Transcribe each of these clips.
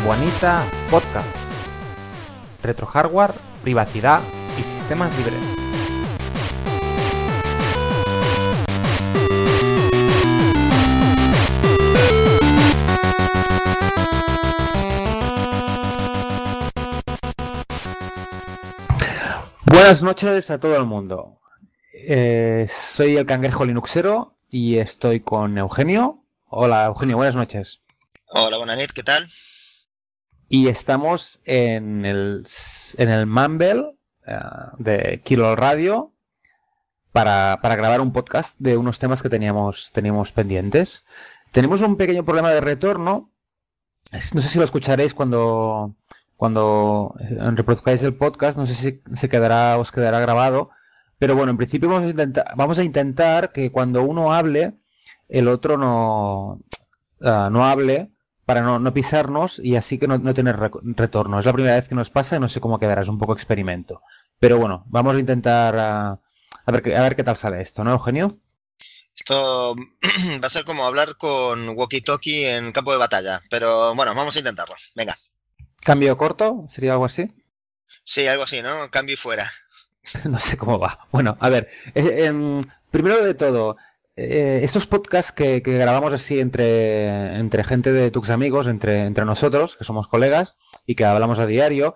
Debuanita Podcast. Retro hardware, privacidad y sistemas libres. Buenas noches a todo el mundo. Soy el Cangrejo Linuxero y estoy con Eugenio. Hola Eugenio, buenas noches. Hola, buenas noches, ¿qué tal? Y estamos en el Mumble de Kilo Radio para grabar un podcast de unos temas que teníamos pendientes. Tenemos un pequeño problema de retorno. No sé si lo escucharéis cuando reproduzcáis el podcast. No sé si os quedará grabado. Pero bueno, en principio vamos a intentar que cuando uno hable, el otro no hable, para no pisarnos y así que no tener retorno. Es la primera vez que nos pasa y no sé cómo quedará, es un poco experimento. Pero bueno, vamos a intentar a ver qué tal sale esto, ¿no, Eugenio? Esto va a ser como hablar con walkie-talkie en campo de batalla, pero bueno, vamos a intentarlo. Venga. ¿Cambio corto? ¿Sería algo así? Sí, algo así, ¿no? Cambio y fuera. No sé cómo va. Bueno, a ver, primero de todo, estos podcasts que grabamos así entre gente de tus amigos, entre nosotros, que somos colegas y que hablamos a diario,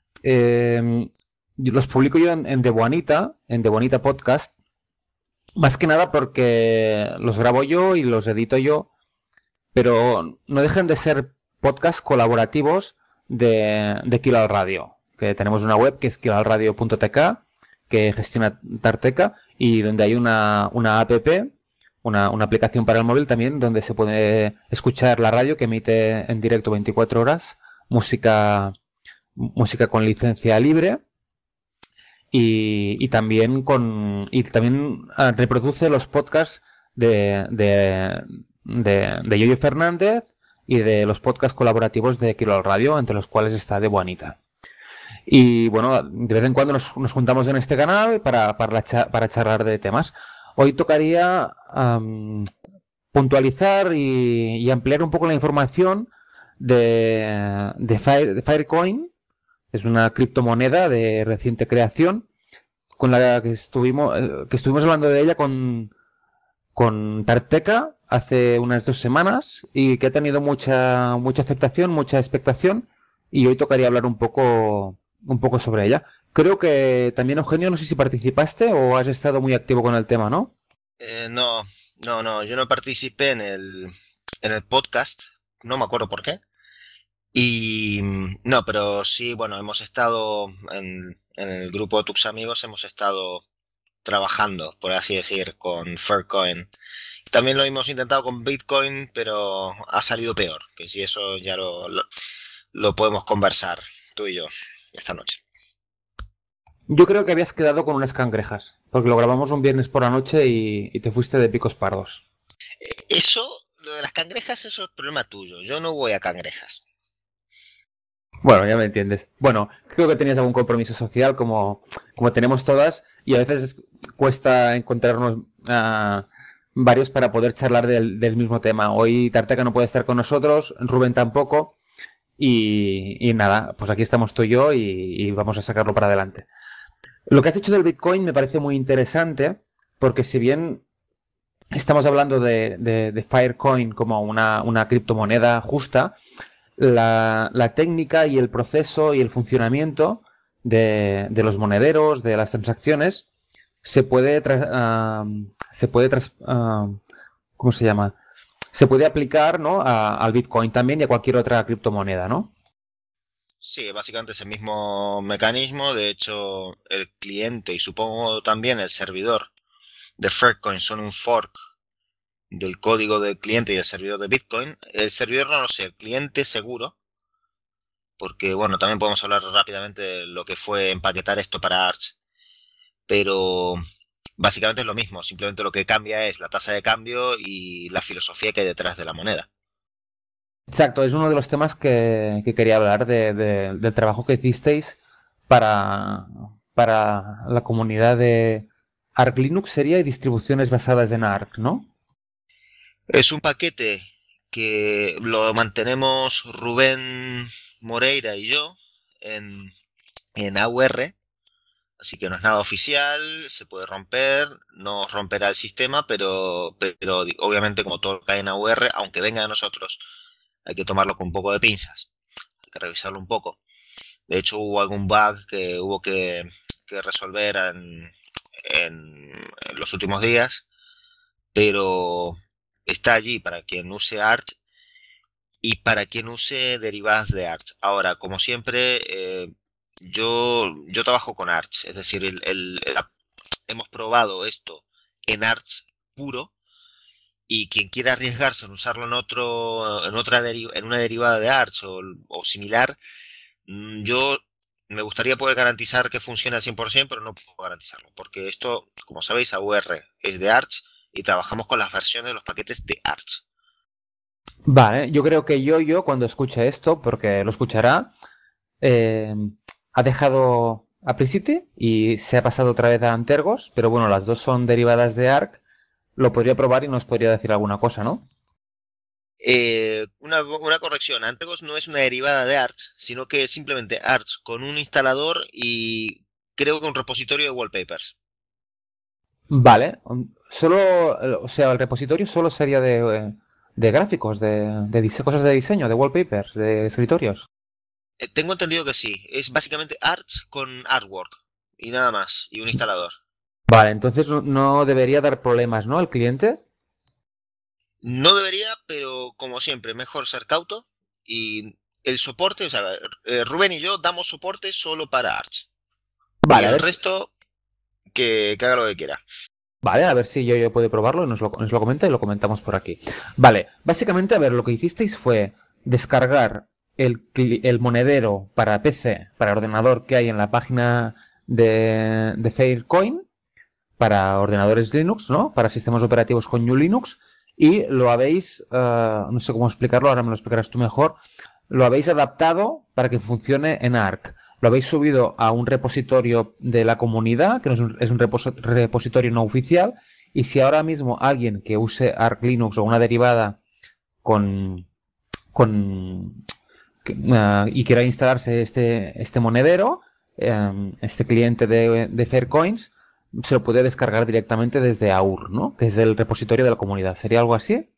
los publico yo en Debuanita Podcast, más que nada porque los grabo yo y los edito yo, pero no dejan de ser podcasts colaborativos de Kilo Radio, que tenemos una web que es kiloradio.tk, que gestiona Tarteca, y donde hay una app, una aplicación para el móvil también, donde se puede escuchar la radio que emite en directo 24 horas, música con licencia libre, y también reproduce los podcasts de Yoyo Fernández y de los podcasts colaborativos de Kilo Radio, entre los cuales está Debuanita. Y bueno, de vez en cuando nos juntamos en este canal para charlar de temas. Hoy tocaría puntualizar y ampliar un poco la información de Filecoin. Es una criptomoneda de reciente creación con la que estuvimos hablando de ella con Tarteca hace unas 2 semanas y que ha tenido mucha aceptación, mucha expectación, y hoy tocaría hablar un poco sobre ella. Creo que también, Eugenio, no sé si participaste o has estado muy activo con el tema, ¿no? No, yo no participé en el podcast, no me acuerdo por qué. Y no, pero sí, bueno, hemos estado en el grupo de tus amigos, hemos estado trabajando, por así decir, con Faircoin. También lo hemos intentado con Bitcoin, pero ha salido peor, que si eso ya lo podemos conversar tú y yo esta noche. Yo creo que habías quedado con unas cangrejas, porque lo grabamos un viernes por la noche y te fuiste de picos pardos. Eso, lo de las cangrejas, eso es problema tuyo. Yo no voy a cangrejas. Bueno, ya me entiendes. Bueno, creo que tenías algún compromiso social como tenemos todas, y a veces cuesta encontrarnos varios para poder charlar del mismo tema. Hoy Tarteca no puede estar con nosotros, Rubén tampoco, y nada, pues aquí estamos tú y yo y vamos a sacarlo para adelante. Lo que has dicho del Bitcoin me parece muy interesante, porque si bien estamos hablando de Filecoin como una criptomoneda justa, la técnica y el proceso y el funcionamiento de los monederos, de las transacciones, se puede ¿cómo se llama? Se puede aplicar, ¿no?, al Bitcoin también y a cualquier otra criptomoneda, ¿no? Sí, básicamente es el mismo mecanismo. De hecho, el cliente y supongo también el servidor de Faircoin son un fork del código del cliente y el servidor de Bitcoin. El servidor no lo sé, el cliente seguro. Porque, bueno, también podemos hablar rápidamente de lo que fue empaquetar esto para Arch. Pero básicamente es lo mismo, simplemente lo que cambia es la tasa de cambio y la filosofía que hay detrás de la moneda. Exacto, es uno de los temas que quería hablar del trabajo que hicisteis para la comunidad de Arch Linux, sería, y distribuciones basadas en Arch, ¿no? Es un paquete que lo mantenemos Rubén Moreira y yo en AUR, así que no es nada oficial, se puede romper, no romperá el sistema, pero obviamente como todo cae en AUR, aunque venga de nosotros, hay que tomarlo con un poco de pinzas, hay que revisarlo un poco. De hecho hubo algún bug que hubo que resolver en los últimos días, pero está allí para quien use Arch y para quien use derivadas de Arch. Ahora, como siempre, yo trabajo con Arch, es decir, hemos probado esto en Arch puro y quien quiera arriesgarse en usarlo en una derivada de Arch o similar, yo me gustaría poder garantizar que funcione al 100%, pero no puedo garantizarlo, porque esto, como sabéis, AUR es de Arch y trabajamos con las versiones de los paquetes de Arch. Vale, yo creo que yo cuando escuche esto, porque lo escuchará, eh, ha dejado Apricity y se ha pasado otra vez a Antergos, pero bueno, las dos son derivadas de Arc. Lo podría probar y nos podría decir alguna cosa, ¿no? Una corrección, Antergos no es una derivada de Arch, sino que es simplemente Arch con un instalador y creo que un repositorio de wallpapers. Vale, solo, o sea, el repositorio solo sería de gráficos, cosas de diseño, de wallpapers, de escritorios. Tengo entendido que sí, es básicamente Arch con artwork y nada más, y un instalador. Vale, entonces no debería dar problemas, ¿no? Al cliente. No debería, pero como siempre, mejor ser cauto y el soporte, o sea, Rubén y yo damos soporte solo para Arch. Y Vale, a el ver, resto, que haga lo que quiera. vale, a ver si yo puedo probarlo y nos lo comenta y lo comentamos por aquí. Vale, básicamente, a ver, lo que hicisteis fue descargar el monedero para PC, para ordenador que hay en la página de Faircoin, para ordenadores Linux, ¿no? Para sistemas operativos con GNU Linux, y lo habéis, no sé cómo explicarlo, ahora me lo explicarás tú mejor, lo habéis adaptado para que funcione en Arc. Lo habéis subido a un repositorio de la comunidad, que no es un repositorio no oficial, y si ahora mismo alguien que use Arc Linux o una derivada con, con y quiera instalarse este monedero, este cliente de Faircoins, se lo puede descargar directamente desde AUR, ¿no? Que es el repositorio de la comunidad. ¿Sería algo así?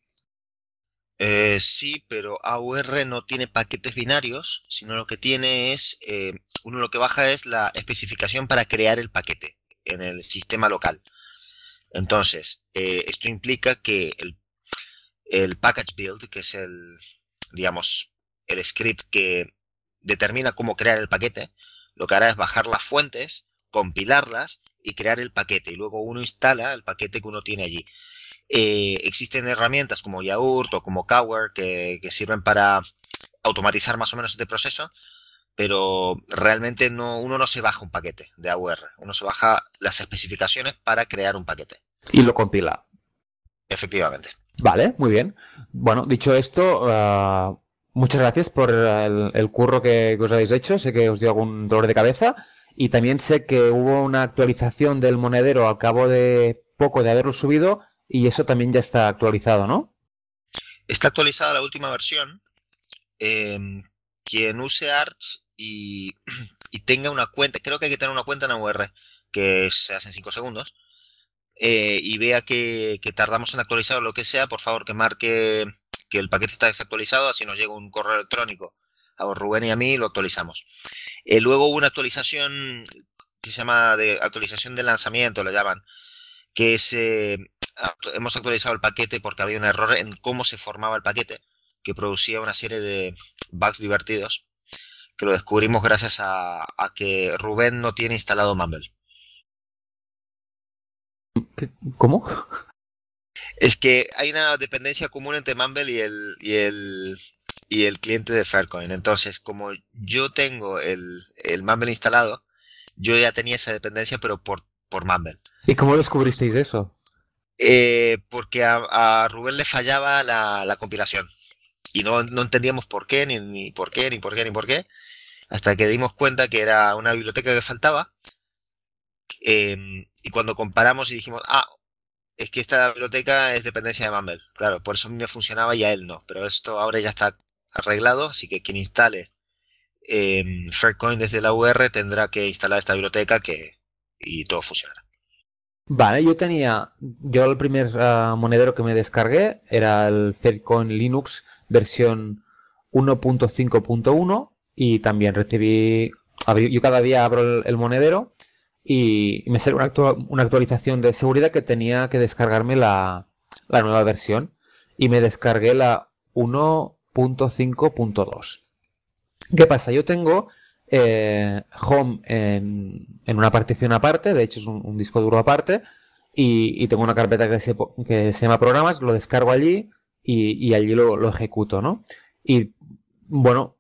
Sí, pero AUR no tiene paquetes binarios, sino lo que tiene es, uno lo que baja es la especificación para crear el paquete en el sistema local. Entonces, esto implica que el package build, que es digamos, el script que determina cómo crear el paquete, lo que hará es bajar las fuentes, compilarlas y crear el paquete. Y luego uno instala el paquete que uno tiene allí. Existen herramientas como Yaourt o como Cower que sirven para automatizar más o menos este proceso, pero realmente uno no se baja un paquete de AUR, uno se baja las especificaciones para crear un paquete. Y lo compila. Efectivamente. Vale, muy bien. Bueno, dicho esto, muchas gracias por el curro que os habéis hecho. Sé que os dio algún dolor de cabeza. Y también sé que hubo una actualización del monedero al cabo de poco de haberlo subido. Y eso también ya está actualizado, ¿no? Está actualizada la última versión. Quien use Arch y tenga una cuenta, creo que hay que tener una cuenta en AUR, que se hace en 5 segundos, y vea que tardamos en actualizar o lo que sea, por favor que marque que el paquete está desactualizado, así nos llega un correo electrónico a Rubén y a mí y lo actualizamos. Luego hubo una actualización que se llama de actualización de lanzamiento, la llaman, que es, hemos actualizado el paquete porque había un error en cómo se formaba el paquete, que producía una serie de bugs divertidos, que lo descubrimos gracias a que Rubén no tiene instalado Mumble. ¿Cómo? Es que hay una dependencia común entre Mumble y el cliente de Faircoin. Entonces, como yo tengo el Mumble instalado, yo ya tenía esa dependencia, pero por Mumble. ¿Y cómo descubristeis eso? Porque a Rubén le fallaba la compilación. Y no entendíamos por qué, ni por qué, ni por qué, ni por qué. Hasta que dimos cuenta que era una biblioteca que faltaba. Y cuando comparamos y dijimos, Es que esta biblioteca es dependencia de Mumble. Claro, por eso a mí me funcionaba y a él no. Pero esto ahora ya está arreglado, así que quien instale Faircoin desde la UR tendrá que instalar esta biblioteca y todo funcionará. Vale, yo el primer monedero que me descargué era el Faircoin Linux versión 1.5.1 y también yo cada día abro el monedero y me sale una actualización de seguridad que tenía que descargarme la nueva versión y me descargué la 1.5.2. ¿Qué pasa? Yo tengo Home en una partición aparte, de hecho es un disco duro aparte, y tengo una carpeta que se llama programas, lo descargo allí y allí lo ejecuto, ¿no? Y bueno,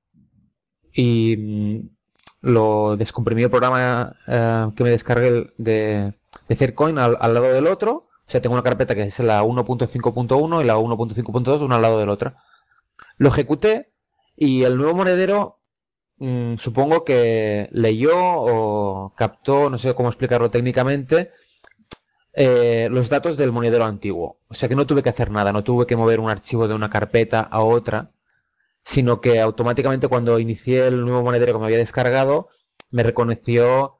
lo descomprimí el programa que me descargué de Faircoin al lado del otro. O sea, tengo una carpeta que es la 1.5.1 y la 1.5.2 una al lado del otro. Lo ejecuté y el nuevo monedero supongo que leyó o captó, no sé cómo explicarlo técnicamente, los datos del monedero antiguo. O sea que no tuve que hacer nada, no tuve que mover un archivo de una carpeta a otra, sino que automáticamente cuando inicié el nuevo monedero que me había descargado, me reconoció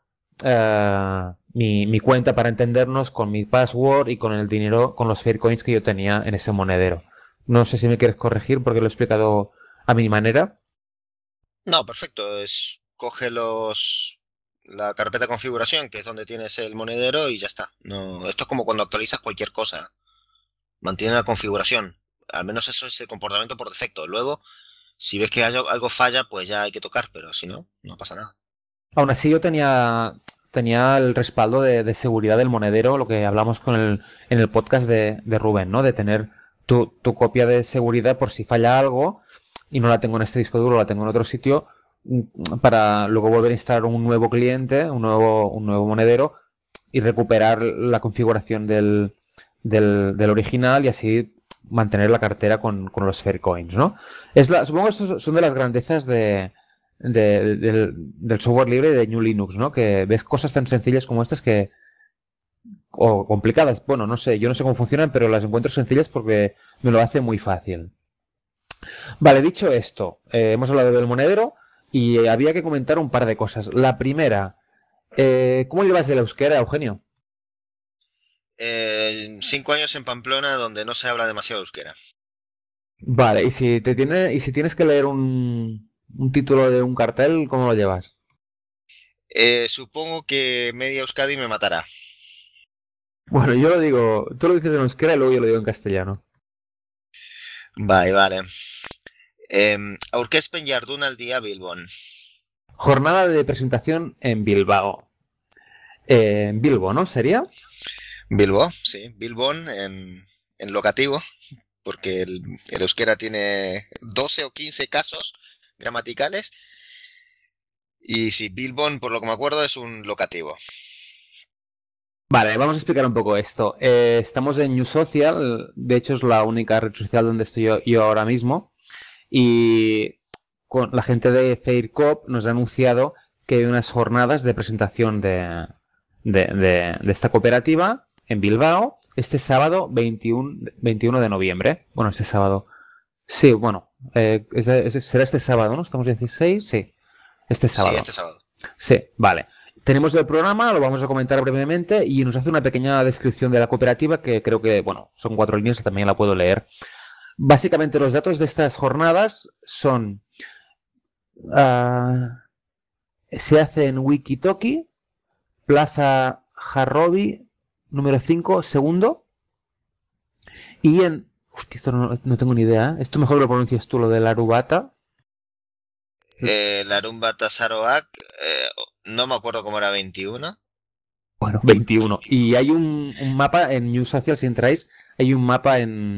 mi cuenta para entendernos con mi password y con el dinero, con los Faircoins que yo tenía en ese monedero. No sé si me quieres corregir porque lo he explicado a mi manera. No, perfecto. Coge la carpeta configuración, que es donde tienes el monedero, y ya está. No, esto es como cuando actualizas cualquier cosa. Mantiene la configuración. Al menos eso es el comportamiento por defecto. Luego, si ves que algo falla, pues ya hay que tocar, pero si no, no pasa nada. Aún así yo tenía el respaldo de seguridad del monedero, lo que hablamos en el podcast de Rubén, ¿no? De tener tu copia de seguridad por si falla algo y no la tengo en este disco duro, la tengo en otro sitio, para luego volver a instalar un nuevo cliente, un nuevo monedero y recuperar la configuración del original y así mantener la cartera con los Faircoins, ¿no? Supongo que son de las grandezas del software libre de New Linux, ¿no? Que ves cosas tan sencillas como estas o complicadas, bueno, no sé, yo no sé cómo funcionan, pero las encuentro sencillas porque me lo hace muy fácil. Vale, dicho esto, hemos hablado del monedero y había que comentar un par de cosas. La primera, ¿cómo llevas el euskera, Eugenio? 5 años en Pamplona donde no se habla demasiado euskera. Vale, y si tienes que leer un título de un cartel, ¿cómo lo llevas? Supongo que media Euskadi me matará. Bueno, yo lo digo, tú lo dices en euskera y luego yo lo digo en castellano. Vale, vale. Aurkezpen jardunaldia Bilbon. Jornada de presentación en Bilbao. En Bilbo, ¿no? ¿Sería? Bilbo, sí. Bilbon en locativo, porque el euskera tiene 12 o 15 casos gramaticales. Y sí, Bilbon, por lo que me acuerdo, es un locativo. Vale, vamos a explicar un poco esto. Estamos en New Social, de hecho es la única red social donde estoy yo ahora mismo. Y con la gente de FairCop nos ha anunciado que hay unas jornadas de presentación de esta cooperativa en Bilbao este sábado 21 de noviembre. Bueno, este sábado. Sí, bueno, será este sábado, ¿no? Estamos 16, sí. Este Sí, sábado. este sábado. Sí, vale. Tenemos el programa, lo vamos a comentar brevemente y nos hace una pequeña descripción de la cooperativa que creo que, bueno, son 4 líneas, también la puedo leer. Básicamente los datos de estas jornadas son... se hace en Wikitoki, Plaza Harrobi, número 5, segundo. Y en... Hostia, esto no tengo ni idea. Esto mejor lo pronuncias tú, lo de la Arubata. Larumba Tasaroak, no me acuerdo cómo era 21. Bueno, 21. Y hay un mapa en New Social, si entráis, hay un mapa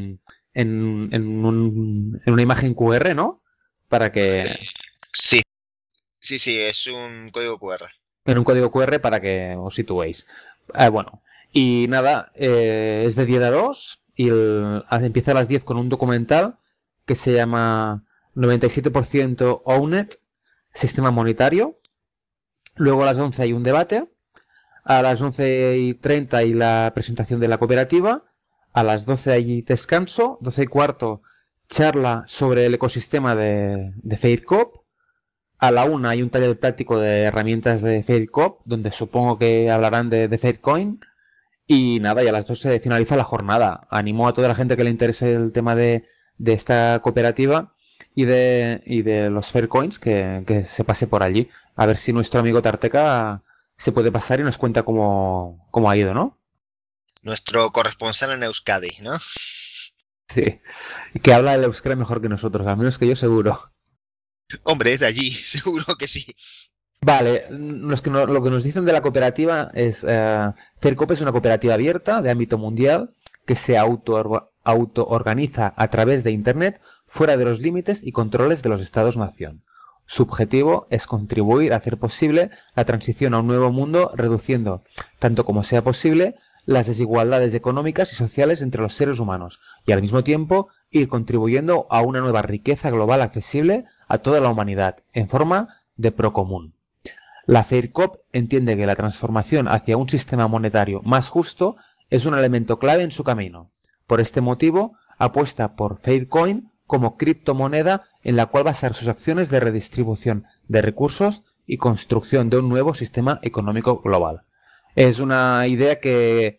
en una imagen QR, ¿no? Para que... Sí, sí, es un código QR. En un código QR para que os situéis. Bueno, y nada, es de 10 a 2 y empieza a las 10 con un documental que se llama 97% Owned, Sistema Monetario. Luego a las 11 hay un debate. A las 11:30 y la presentación de la cooperativa. A las 12 allí descanso, 12 y cuarto charla sobre el ecosistema de Faircop. A la 1 hay un taller práctico de herramientas de Faircop, donde supongo que hablarán de Faircoin. Y nada, y a las 2 se finaliza la jornada. Animo a toda la gente que le interese el tema de esta cooperativa y de los Faircoins que se pase por allí. A ver si nuestro amigo Tarteca se puede pasar y nos cuenta cómo ha ido, ¿no? Nuestro corresponsal en Euskadi, ¿no? Sí, que habla el euskera mejor que nosotros, al menos que yo seguro. Hombre, es de allí, seguro que sí. Vale, lo que nos dicen de la cooperativa es, Faircop es una cooperativa abierta de ámbito mundial que se auto-organiza a través de Internet fuera de los límites y controles de los Estados-nación. Su objetivo es contribuir a hacer posible la transición a un nuevo mundo, reduciendo, tanto como sea posible, las desigualdades económicas y sociales entre los seres humanos y al mismo tiempo ir contribuyendo a una nueva riqueza global accesible a toda la humanidad en forma de procomún. La Faircop entiende que la transformación hacia un sistema monetario más justo es un elemento clave en su camino. Por este motivo, apuesta por Faircoin como criptomoneda en la cual basar sus acciones de redistribución de recursos y construcción de un nuevo sistema económico global. Es una idea que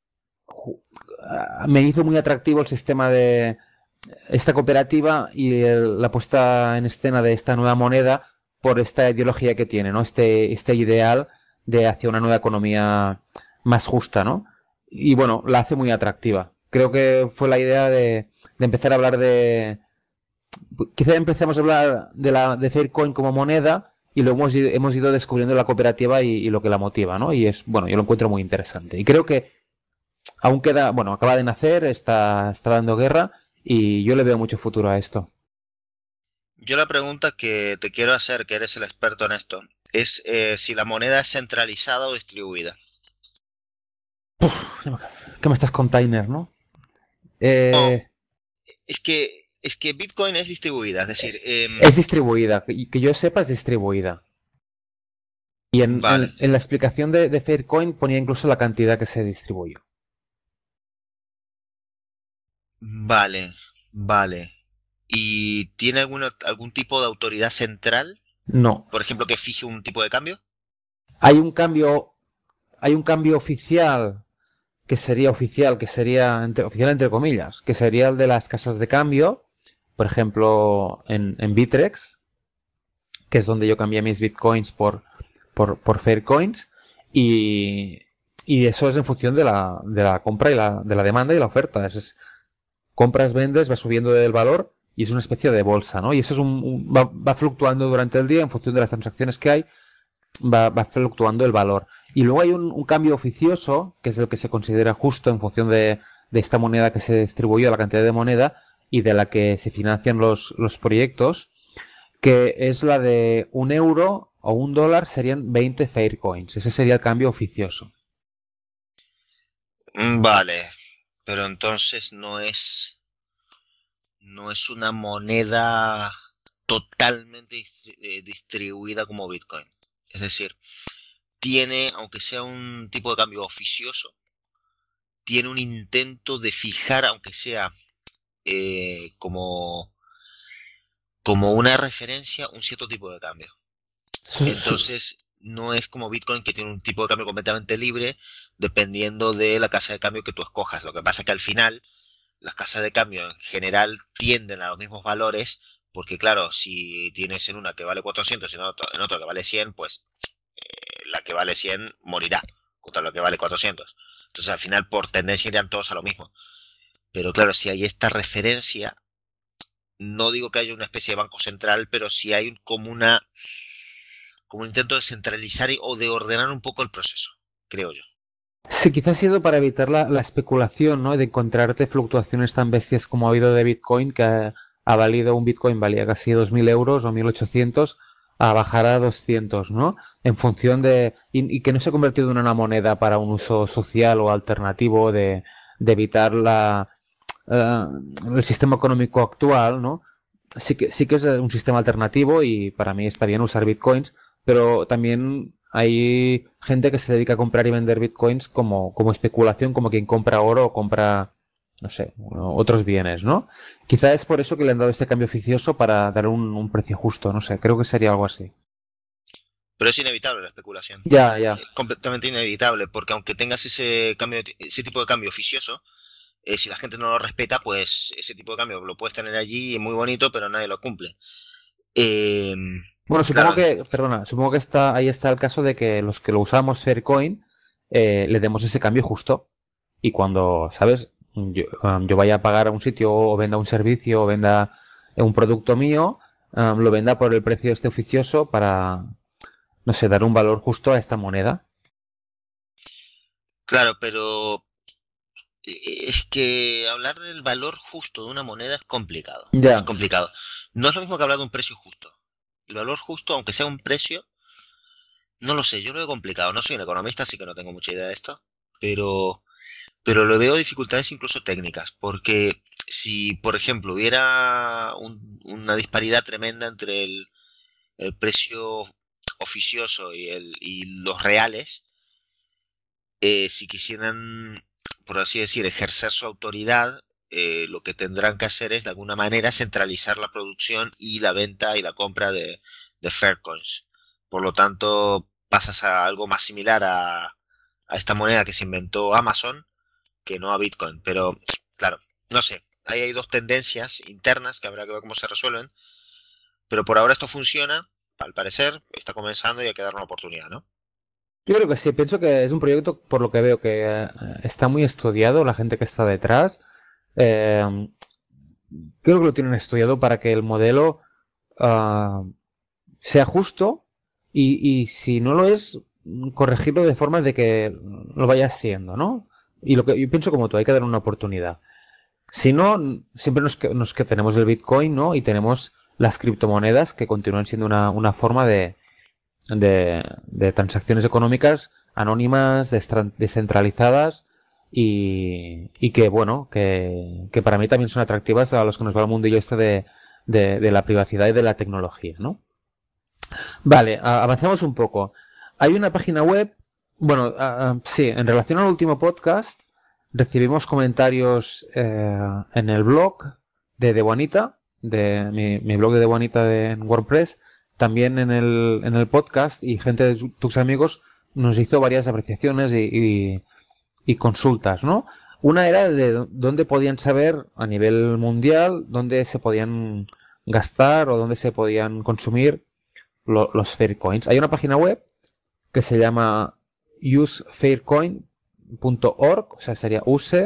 me hizo muy atractivo el sistema de esta cooperativa y la puesta en escena de esta nueva moneda por esta ideología que tiene, ¿no? Este ideal de hacia una nueva economía más justa, ¿no? Y bueno, la hace muy atractiva. Creo que fue la idea de empezar a hablar de... Quizá empecemos a hablar de Faircoin como moneda y luego hemos ido descubriendo la cooperativa y lo que la motiva, ¿no? Y es, bueno, yo lo encuentro muy interesante. Y creo que aún queda, bueno, acaba de nacer, está dando guerra y yo le veo mucho futuro a esto. Yo la pregunta que te quiero hacer, que eres el experto en esto, es si la moneda es centralizada o distribuida. ¿Qué me estás container, no? No, Eh, es que Bitcoin es distribuida, es decir, es distribuida, que yo sepa es distribuida. Y en, vale, en- en la explicación de Faircoin ponía incluso la cantidad que se distribuyó. vale, vale. ¿Y tiene algún tipo de autoridad central? No. Por ejemplo, que fije un tipo de cambio. Hay un cambio, hay un cambio oficial, que sería oficial entre comillas, que sería el de las casas de cambio, por ejemplo, en Bitrex, que es donde yo cambié mis bitcoins por Faircoins, y, y eso es en función de la compra de la demanda y la oferta. Compras, vendes, va subiendo el valor y es una especie de bolsa, ¿no? Y eso va fluctuando durante el día en función de las transacciones que hay, va fluctuando el valor. Y luego hay un cambio oficioso, que es el que se considera justo en función de esta moneda que se distribuyó, la cantidad de moneda y de la que se financian los proyectos, que es la de €1 o $1 serían 20 Faircoins. Ese sería el cambio oficioso. Vale, pero entonces no es una moneda totalmente distribuida como Bitcoin. Es decir, tiene, aunque sea un tipo de cambio oficioso, tiene un intento de fijar, aunque sea como una referencia, un cierto tipo de cambio. Entonces, no es como Bitcoin que tiene un tipo de cambio completamente libre dependiendo de la casa de cambio que tú escojas. Lo que pasa es que al final las casas de cambio en general tienden a los mismos valores porque claro, si tienes en una que vale 400 y en otra que vale 100, pues la que vale 100 morirá contra la que vale 400. Entonces al final por tendencia irían todos a lo mismo. Pero claro, si hay esta referencia, no digo que haya una especie de banco central, pero sí hay como un intento de centralizar o de ordenar un poco el proceso, creo yo. Sí, quizás ha sido para evitar la especulación, ¿no? De encontrarte fluctuaciones tan bestias como ha habido de Bitcoin, que ha valido un Bitcoin, valía casi 2.000 euros o 1.800, a bajar a 200, ¿no? En función y que no se ha convertido en una moneda para un uso social o alternativo de evitar eh, el sistema económico actual, ¿no? Sí que es un sistema alternativo y para mí está bien usar Bitcoins, pero también hay gente que se dedica a comprar y vender bitcoins como especulación, como quien compra oro o compra no sé, otros bienes, ¿no? Quizá es por eso que le han dado este cambio oficioso para dar un precio justo, no sé, creo que sería algo así. Pero es inevitable la especulación. Ya, ya. Completamente inevitable, porque aunque tengas ese cambio, ese tipo de cambio oficioso, si la gente no lo respeta, pues ese tipo de cambio lo puedes tener allí muy bonito, pero nadie lo cumple. Eh, Bueno, supongo claro, que, perdona, supongo que ahí está el caso de que los que lo usamos Faircoin le demos ese cambio justo. Y cuando, ¿sabes? Yo vaya a pagar a un sitio o venda un servicio o venda un producto mío, lo venda por el precio este oficioso para, no sé, dar un valor justo a esta moneda. claro, pero es que hablar del valor justo de una moneda es complicado. Es Ya, complicado. No es lo mismo que hablar de un precio justo. El valor justo, aunque sea un precio, no lo sé, yo lo veo complicado. No soy un economista, así que no tengo mucha idea de esto. Pero, pero le veo dificultades incluso técnicas. Porque si, por ejemplo, hubiera una disparidad tremenda entre el precio oficioso y los reales, si quisieran, por así decir, ejercer su autoridad, lo que tendrán que hacer es de alguna manera centralizar la producción y la venta y la compra de Faircoins. Por lo tanto, pasas a algo más similar a esta moneda que se inventó Amazon que no a Bitcoin. Pero, claro, no sé. Ahí hay dos tendencias internas que habrá que ver cómo se resuelven. Pero por ahora esto funciona. Al parecer, está comenzando y hay que dar una oportunidad, ¿no? yo creo que sí, pienso que es un proyecto, por lo que veo, que está muy estudiado, la gente que está detrás. Eh, creo que lo tienen estudiado para que el modelo ah, sea justo y si no lo es, corregirlo de forma de que lo vaya siendo, ¿no? Y lo que yo pienso como tú, hay que dar una oportunidad. Si no, siempre nos que tenemos el Bitcoin, ¿no? Y tenemos las criptomonedas que continúan siendo una forma de transacciones económicas anónimas, descentralizadas y que, bueno, que para mí también son atractivas a los que nos va el mundillo este de la privacidad y de la tecnología, ¿no? Vale, avanzamos un poco. Hay una página web, bueno, sí, en relación al último podcast, recibimos comentarios en el blog de Debuanita, de mi blog de Debuanita en WordPress, también en el podcast y gente de tus amigos nos hizo varias apreciaciones y consultas, ¿no? Una era de dónde podían saber a nivel mundial, dónde se podían gastar o dónde se podían consumir los Faircoins. Hay una página web que se llama usefaircoin.org, o sea, sería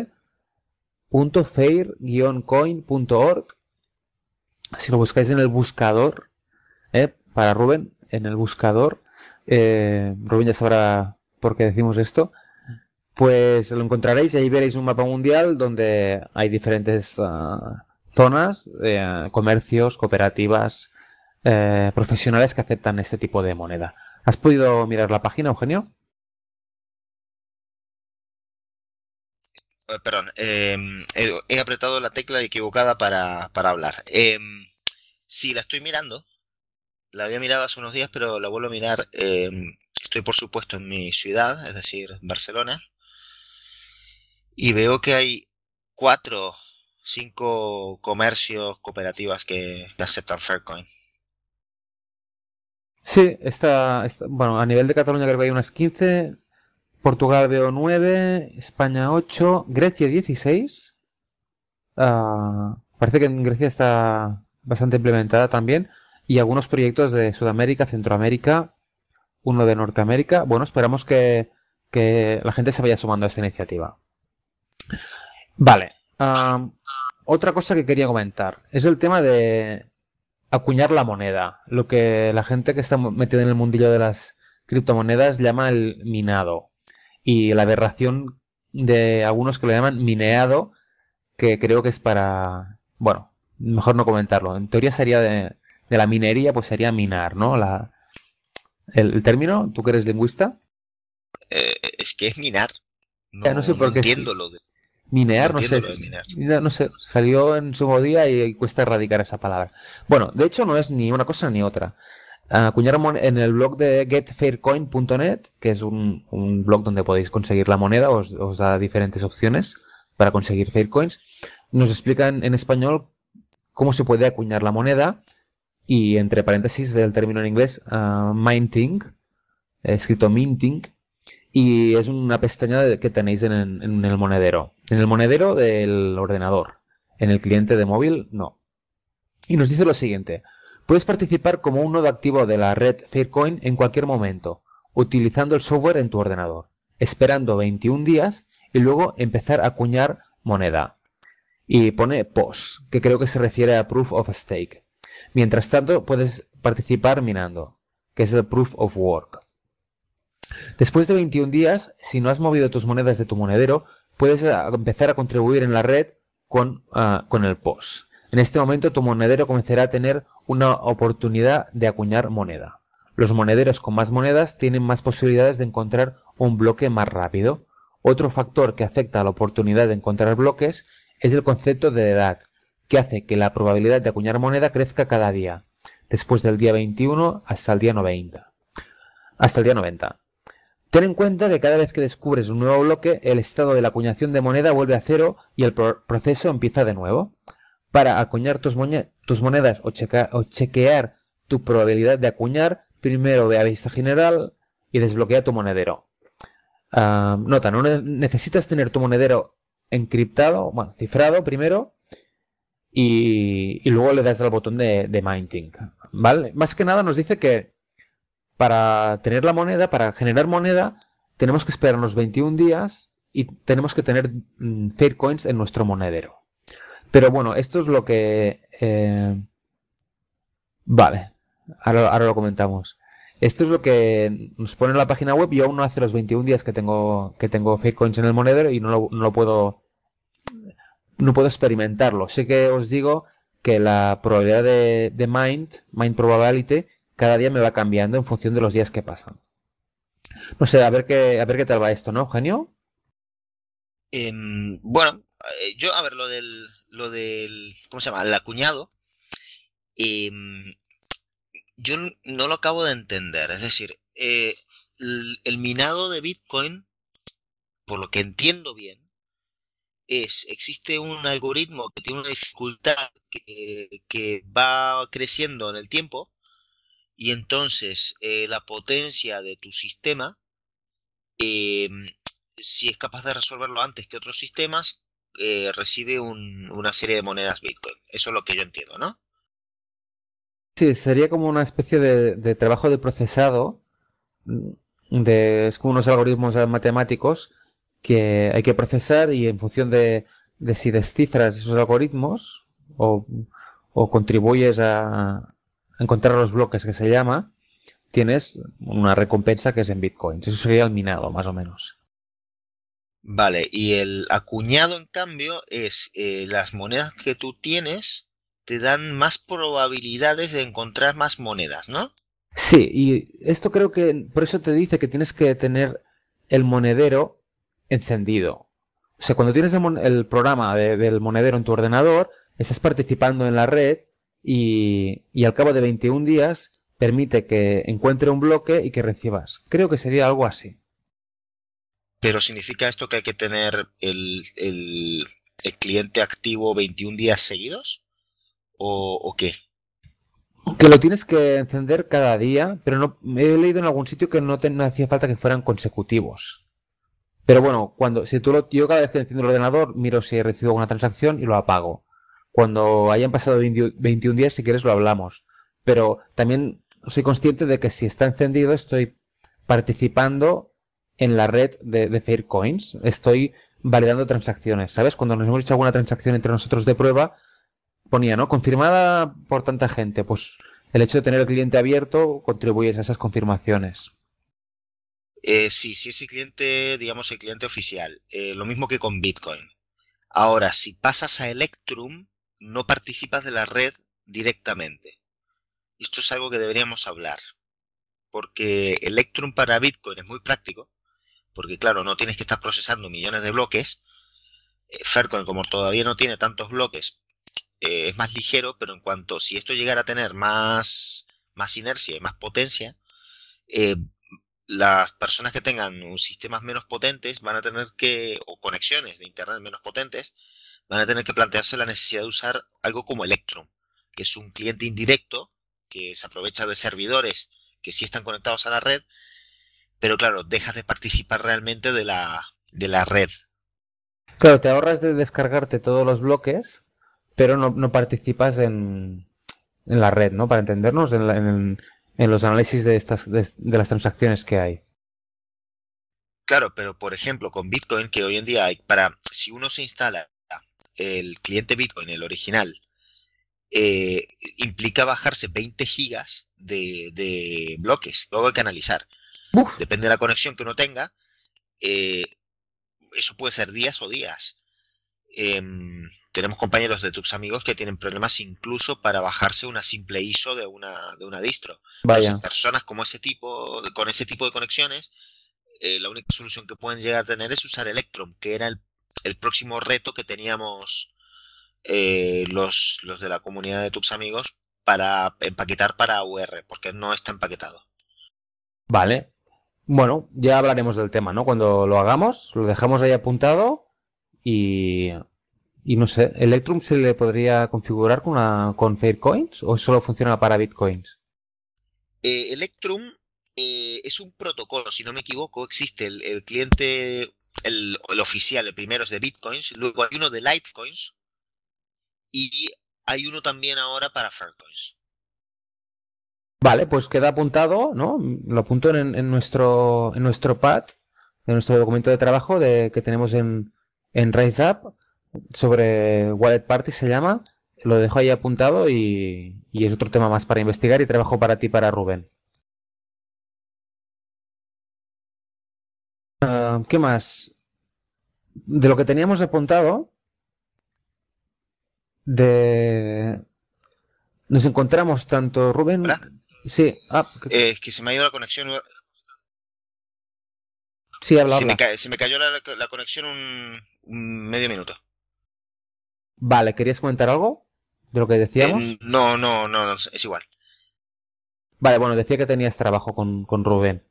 use.fair-coin.org. Si lo buscáis en el buscador, para Rubén, en el buscador, Rubén ya sabrá por qué decimos esto, pues lo encontraréis y ahí veréis un mapa mundial donde hay diferentes zonas, comercios, cooperativas, profesionales que aceptan este tipo de moneda. ¿Has podido mirar la página, Eugenio? Perdón, he apretado la tecla equivocada para hablar. Sí, la estoy mirando. La había mirado hace unos días, pero la vuelvo a mirar. Estoy, por supuesto, en mi ciudad, es decir, Barcelona. Y veo que hay 5 comercios, cooperativas que aceptan Faircoin. Sí, bueno, a nivel de Cataluña creo que hay unas 15, Portugal veo 9, España 8, Grecia 16. Parece que en Grecia está bastante implementada también. Y algunos proyectos de Sudamérica, Centroamérica, uno de Norteamérica. Bueno, esperamos que la gente se vaya sumando a esta iniciativa. Vale. Otra cosa que quería comentar es el tema de acuñar la moneda. Lo que la gente que está metida en el mundillo de las criptomonedas llama el minado. Y la aberración de algunos que lo llaman mineado, que creo que es para... Bueno, mejor no comentarlo. En teoría sería de la minería, pues sería minar, ¿no? El término, tú que eres lingüista. Es que es minar. No sé No por qué sí. entiendo lo de, no Minear, no entiendo sé. lo de minar. No sé, salió en su día y cuesta erradicar esa palabra. Bueno, de hecho no es ni una cosa ni otra. Acuñaron en el blog de getfaircoin.net, que es un blog donde podéis conseguir la moneda, os da diferentes opciones para conseguir Faircoins, nos explican en español cómo se puede acuñar la moneda y entre paréntesis del término en inglés minting, escrito minting, y es una pestaña que tenéis en el monedero. En el monedero del ordenador. En el cliente de móvil, no. Y nos dice lo siguiente. Puedes participar como un nodo activo de la red Faircoin en cualquier momento, utilizando el software en tu ordenador, esperando 21 días y luego empezar a acuñar moneda. Y pone POS, que creo que se refiere a Proof of Stake. Mientras tanto, puedes participar minando, que es el Proof of Work. Después de 21 días, si no has movido tus monedas de tu monedero, puedes empezar a contribuir en la red con el POS. En este momento tu monedero comenzará a tener una oportunidad de acuñar moneda. Los monederos con más monedas tienen más posibilidades de encontrar un bloque más rápido. Otro factor que afecta a la oportunidad de encontrar bloques es el concepto de edad, que hace que la probabilidad de acuñar moneda crezca cada día, después del día 21 hasta el día 90. Ten en cuenta que cada vez que descubres un nuevo bloque, el estado de la acuñación de moneda vuelve a cero y el proceso empieza de nuevo. Para acuñar tus monedas o chequear tu probabilidad de acuñar, primero ve a vista general y desbloquea tu monedero. Nota, no necesitas tener tu monedero encriptado, cifrado primero y luego le das al botón de minting. ¿Vale? Más que nada nos dice que para tener la moneda, para generar moneda, tenemos que esperar unos 21 días y tenemos que tener Faircoins en nuestro monedero. Pero bueno, esto es lo que... Vale, ahora lo comentamos. Esto es lo que nos pone en la página web. Yo aún no hace los 21 días que tengo Faircoins en el monedero y no puedo experimentarlo. Sé que os digo que la probabilidad de Mind Probability, cada día me va cambiando en función de los días que pasan. No sé, a ver qué tal va esto, ¿no, Eugenio? Bueno, yo, a ver, lo del, ¿cómo se llama? El acuñado, yo no lo acabo de entender. Es decir, el minado de Bitcoin, por lo que entiendo bien, existe un algoritmo que tiene una dificultad que va creciendo en el tiempo y entonces la potencia de tu sistema, si es capaz de resolverlo antes que otros sistemas, recibe una serie de monedas Bitcoin. Eso es lo que yo entiendo, ¿no? Sí, sería como una especie de trabajo de procesado, es como unos algoritmos matemáticos que hay que procesar y en función de si descifras esos algoritmos o, o contribuyes a encontrar los bloques que se llama, tienes una recompensa que es en bitcoins. Eso sería el minado, más o menos. Vale, y el acuñado, en cambio, es las monedas que tú tienes te dan más probabilidades de encontrar más monedas, ¿no? Sí, y esto creo que por eso te dice que tienes que tener el monedero encendido. O sea, cuando tienes el programa del monedero en tu ordenador, estás participando en la red y al cabo de 21 días permite que encuentre un bloque y que recibas. Creo que sería algo así. Pero ¿significa esto que hay que tener el cliente activo 21 días seguidos? ¿O qué? Que lo tienes que encender cada día, pero no he leído en algún sitio que no hacía falta que fueran consecutivos. Pero bueno, yo cada vez que enciendo el ordenador miro si he recibido alguna transacción y lo apago. Cuando hayan pasado 21 días, si quieres, lo hablamos. Pero también soy consciente de que si está encendido, estoy participando en la red de Faircoins. Estoy validando transacciones, ¿sabes? Cuando nos hemos hecho alguna transacción entre nosotros de prueba, ponía, ¿no? Confirmada por tanta gente. Pues el hecho de tener el cliente abierto contribuye a esas confirmaciones. Sí, sí es el cliente, digamos, el cliente oficial. Lo mismo que con Bitcoin. Ahora, si pasas a Electrum, no participas de la red directamente. Esto es algo que deberíamos hablar. Porque Electrum para Bitcoin es muy práctico. Porque claro, no tienes que estar procesando millones de bloques. Faircoin, como todavía no tiene tantos bloques, es más ligero, pero en cuanto, si esto llegara a tener más inercia y más potencia, eh, las personas que tengan sistemas menos potentes van a tener que, o conexiones de internet menos potentes, van a tener que plantearse la necesidad de usar algo como Electrum, que es un cliente indirecto que se aprovecha de servidores que sí están conectados a la red, pero claro, dejas de participar realmente de la red. Claro, te ahorras de descargarte todos los bloques, pero no participas en la red, ¿no? Para entendernos, en los análisis de de las transacciones que hay. Claro, pero por ejemplo, con Bitcoin, que hoy en día hay, para, si uno se instala el cliente Bitcoin, el original, eh, implica bajarse 20 gigas de bloques, luego hay que analizar. Uf, Depende de la conexión que uno tenga, eh, eso puede ser días o días. Tenemos compañeros de tus amigos que tienen problemas incluso para bajarse una simple ISO de una distro. Entonces, vaya. personas como ese tipo, con ese tipo de conexiones, la única solución que pueden llegar a tener es usar Electrum, que era el próximo reto que teníamos los de la comunidad de tus amigos para empaquetar para UR, porque no está empaquetado. Vale. Bueno, ya hablaremos del tema, ¿no? Cuando lo hagamos, lo dejamos ahí apuntado y, y no sé, ¿Electrum se le podría configurar con Faircoins o solo funciona para Bitcoins? Electrum es un protocolo, si no me equivoco, existe el cliente, el oficial, el primero es de Bitcoins, luego hay uno de Litecoins y hay uno también ahora para Faircoins. Vale, pues queda apuntado, ¿no? Lo apunto en nuestro pad, en nuestro documento de trabajo que tenemos en RiseUp sobre Wallet Party se llama. Lo dejo ahí apuntado y es otro tema más para investigar y trabajo para ti, para Rubén. Ah, ¿qué más? De lo que teníamos apuntado, de... Nos encontramos tanto Rubén... ¿Hola? Sí, Es que se me ha ido la conexión. sí, habla, habla. Se me cayó la conexión un medio minuto. Vale, ¿querías comentar algo de lo que decíamos? No, es igual. Vale, bueno, decía que tenías trabajo con Rubén.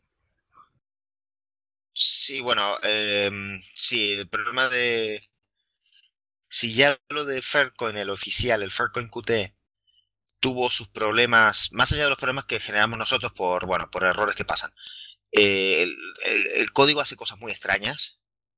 Sí, bueno, sí, el problema de... Si ya lo de Faircoin, el oficial, el Faircoin QT, tuvo sus problemas, más allá de los problemas que generamos nosotros por, bueno, por errores que pasan. El código hace cosas muy extrañas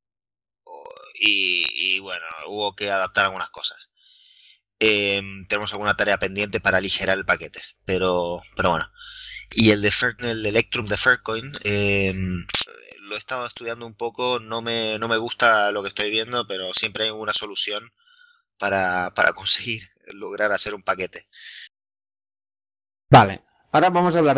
y, bueno, hubo que adaptar algunas cosas. Tenemos alguna tarea pendiente para aligerar el paquete, pero bueno. Y el Electrum de Faircoin, lo he estado estudiando un poco, no me gusta lo que estoy viendo, pero siempre hay una solución para conseguir lograr hacer un paquete. Vale, ahora vamos a hablar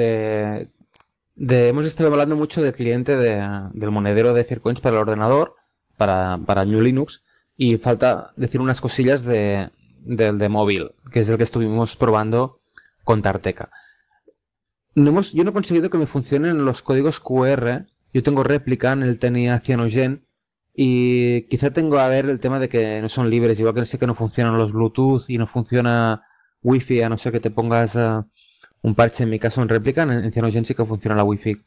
hemos estado hablando mucho del cliente del monedero de Faircoins para el ordenador, para New Linux, y falta decir unas cosillas del de móvil, que es el que estuvimos probando con Tarteca. Yo no he conseguido que me funcionen los códigos QR. Yo tengo réplica, él tenía Cyanogen. Y quizá tengo a ver el tema de que no son libres, igual que sé que no funcionan los Bluetooth y no funciona Wi-Fi, a no ser que te pongas un parche, en mi caso en réplica, en Cyanogen sí que funciona la Wi-Fi.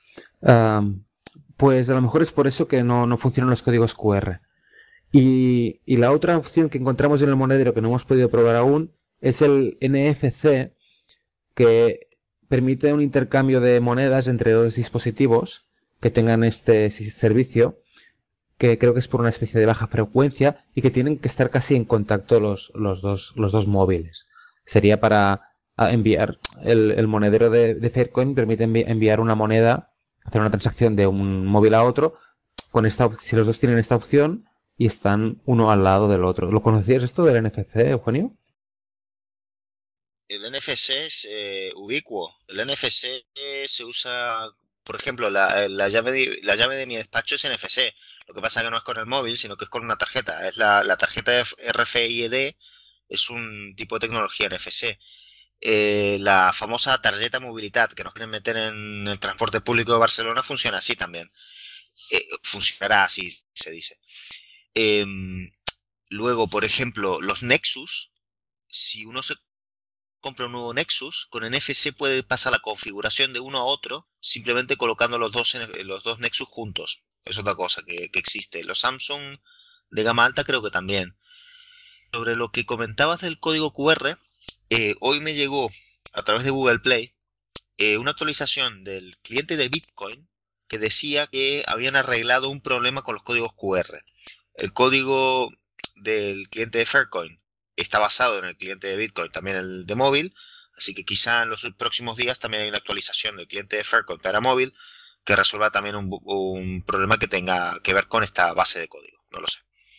Pues a lo mejor es por eso que no funcionan los códigos QR. Y la otra opción que encontramos en el monedero que no hemos podido probar aún es el NFC, que permite un intercambio de monedas entre dos dispositivos que tengan este servicio, que creo que es por una especie de baja frecuencia y que tienen que estar casi en contacto los dos móviles. Sería para enviar el monedero de Faircoin permite enviar una moneda, hacer una transacción de un móvil a otro, si los dos tienen esta opción y están uno al lado del otro. ¿Lo conocías esto del NFC, Eugenio? El NFC es ubicuo. El NFC se usa, por ejemplo, la llave de mi despacho es NFC. Lo que pasa es que no es con el móvil, sino que es con una tarjeta. Es la tarjeta RFID, es un tipo de tecnología NFC. La famosa tarjeta movilidad que nos quieren meter en el transporte público de Barcelona funciona así también. Funcionará así, se dice. Em, Luego, por ejemplo, los Nexus, si uno se compra un nuevo Nexus, con NFC puede pasar la configuración de uno a otro simplemente colocando los dos Nexus juntos. Es otra cosa que existe. Los Samsung de gama alta creo que también. Sobre lo que comentabas del código QR, hoy me llegó a través de Google Play una actualización del cliente de Bitcoin que decía que habían arreglado un problema con los códigos QR. El código del cliente de Faircoin está basado en el cliente de Bitcoin, también el de móvil, así que quizá en los próximos días también hay una actualización del cliente de Faircoin para móvil que resuelva también un problema que tenga que ver con esta base de código. No lo sé.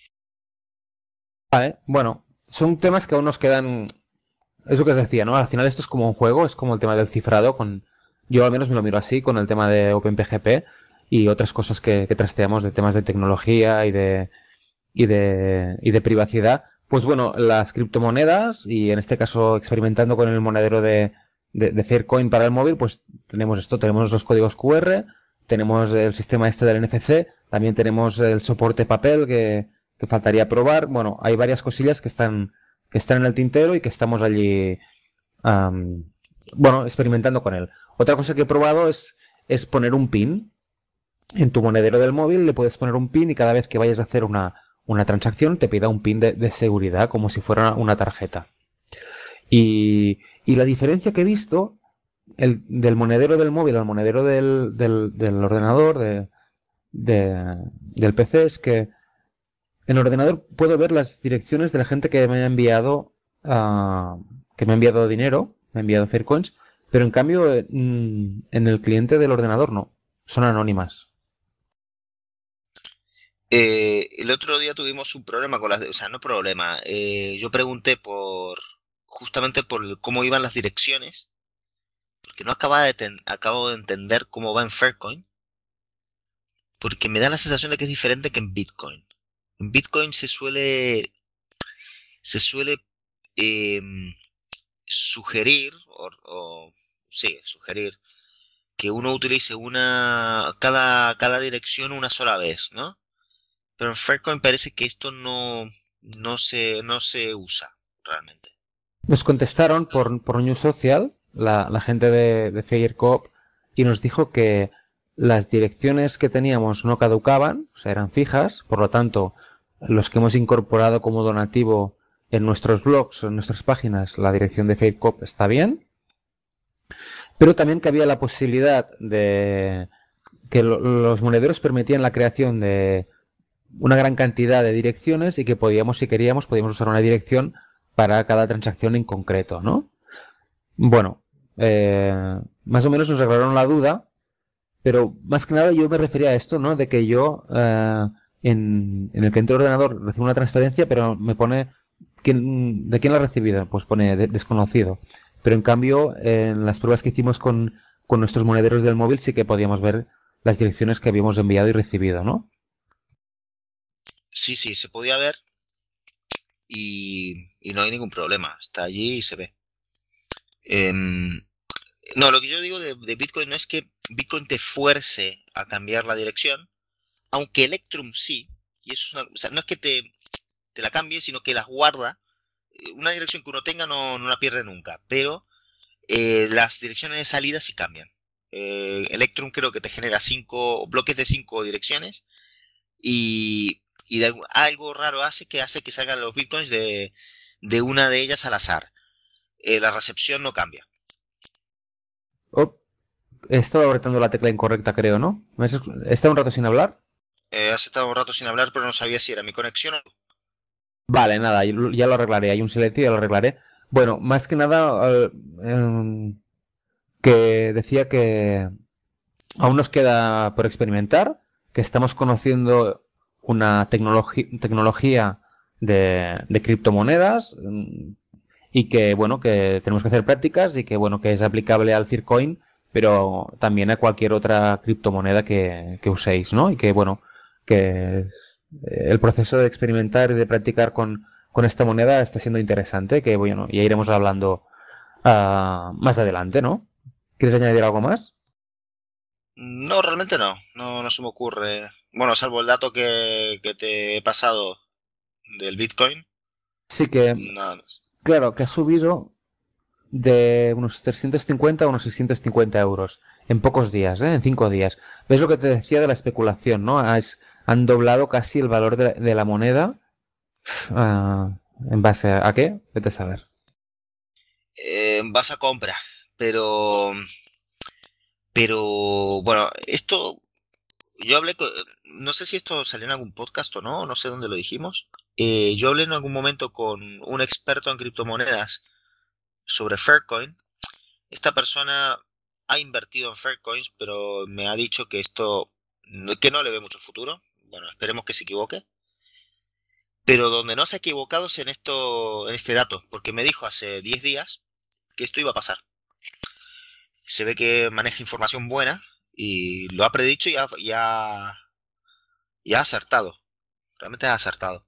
Vale, bueno, son temas que aún nos quedan. Es lo que os decía, ¿no? Al final esto es como un juego, es como el tema del cifrado. Yo al menos me lo miro así, con el tema de OpenPGP y otras cosas que trasteamos de temas de tecnología y de privacidad. Pues bueno, las criptomonedas y en este caso experimentando con el monedero de Faircoin para el móvil, pues tenemos esto, tenemos los códigos QR, tenemos el sistema este del NFC, también tenemos el soporte papel que faltaría probar. Bueno, hay varias cosillas que están en el tintero y que estamos allí, bueno, experimentando con él. Otra cosa que he probado es poner un pin. En tu monedero del móvil le puedes poner un pin y cada vez que vayas a hacer una transacción te pida un pin de seguridad como si fuera una tarjeta. Y la diferencia que he visto del monedero del móvil al monedero del ordenador, del PC, es que en el ordenador puedo ver las direcciones de la gente que me ha enviado dinero, me ha enviado Faircoins, pero en cambio en el cliente del ordenador no, son anónimas. El otro día tuvimos un problema con o sea, no problema. Yo pregunté justamente cómo iban las direcciones, porque no acabo de entender cómo va en Faircoin, porque me da la sensación de que es diferente que en Bitcoin. En Bitcoin se suele em, sugerir, sí, sugerir que uno utilice cada dirección una sola vez, ¿no? Pero en Faircoin parece que esto no se usa realmente. Nos contestaron por News Social, la gente de Faircop, y nos dijo que las direcciones que teníamos no caducaban, o sea, eran fijas, por lo tanto, los que hemos incorporado como donativo en nuestros blogs, en nuestras páginas, la dirección de Faircop está bien, pero también que había la posibilidad de que los monederos permitían la creación de una gran cantidad de direcciones y que podíamos, si queríamos, podíamos usar una dirección para cada transacción en concreto, ¿no? Bueno, más o menos nos aclararon la duda, pero más que nada yo me refería a esto, ¿no? De que yo en el cliente del ordenador recibo una transferencia, pero me pone ¿de quién la ha recibido? Pues pone desconocido. Pero en cambio, en las pruebas que hicimos con nuestros monederos del móvil sí que podíamos ver las direcciones que habíamos enviado y recibido, ¿no? Sí, sí, se podía ver y no hay ningún problema. Está allí y se ve. Em, no, lo que yo digo de Bitcoin no es que Bitcoin te fuerce a cambiar la dirección, aunque Electrum sí. Y eso es o sea, no es que te la cambie, sino que las guarda. Una dirección que uno tenga no la pierde nunca, pero las direcciones de salida sí cambian. Electrum creo que te genera bloques de 5 direcciones y algo raro hace que salgan los bitcoins de una de ellas al azar. La recepción no cambia. Oh, he estado apretando la tecla incorrecta, creo, ¿no? ¿He estado un rato sin hablar? Has estado un rato sin hablar, pero no sabía si era mi conexión o no. Vale, nada, ya lo arreglaré. Hay un silencio, ya lo arreglaré. Bueno, más que nada, que decía que aún nos queda por experimentar, que estamos conociendo una tecnología de criptomonedas y que, bueno, que tenemos que hacer prácticas y que, bueno, que es aplicable al Circoin, pero también a cualquier otra criptomoneda que uséis, ¿no? Y que, bueno, que el proceso de experimentar y de practicar con esta moneda está siendo interesante, que, bueno, ya iremos hablando más adelante, ¿no? ¿Quieres añadir algo más? No, realmente no. No se me ocurre. Bueno, salvo el dato que te he pasado del Bitcoin. Sí que, Nada más. claro, que ha subido. de unos 350 a unos 650 euros en pocos días, en 5 días. ¿Ves lo que te decía de la especulación, no? Han doblado casi el valor de la moneda. ¿En base a qué? Vete a saber. Vas a compra, pero, pero bueno, esto yo hablé con, no sé si esto salió en algún podcast o no, no sé dónde lo dijimos. Yo hablé en algún momento con un experto en criptomonedas sobre Faircoin. Esta persona ha invertido en Faircoins, pero me ha dicho que esto, que no le ve mucho futuro. Bueno, esperemos que se equivoque. Pero donde no se ha equivocado es en esto, en este dato, porque me dijo hace 10 días que esto iba a pasar. Se ve que maneja información buena y lo ha predicho y ha acertado. Realmente ha acertado.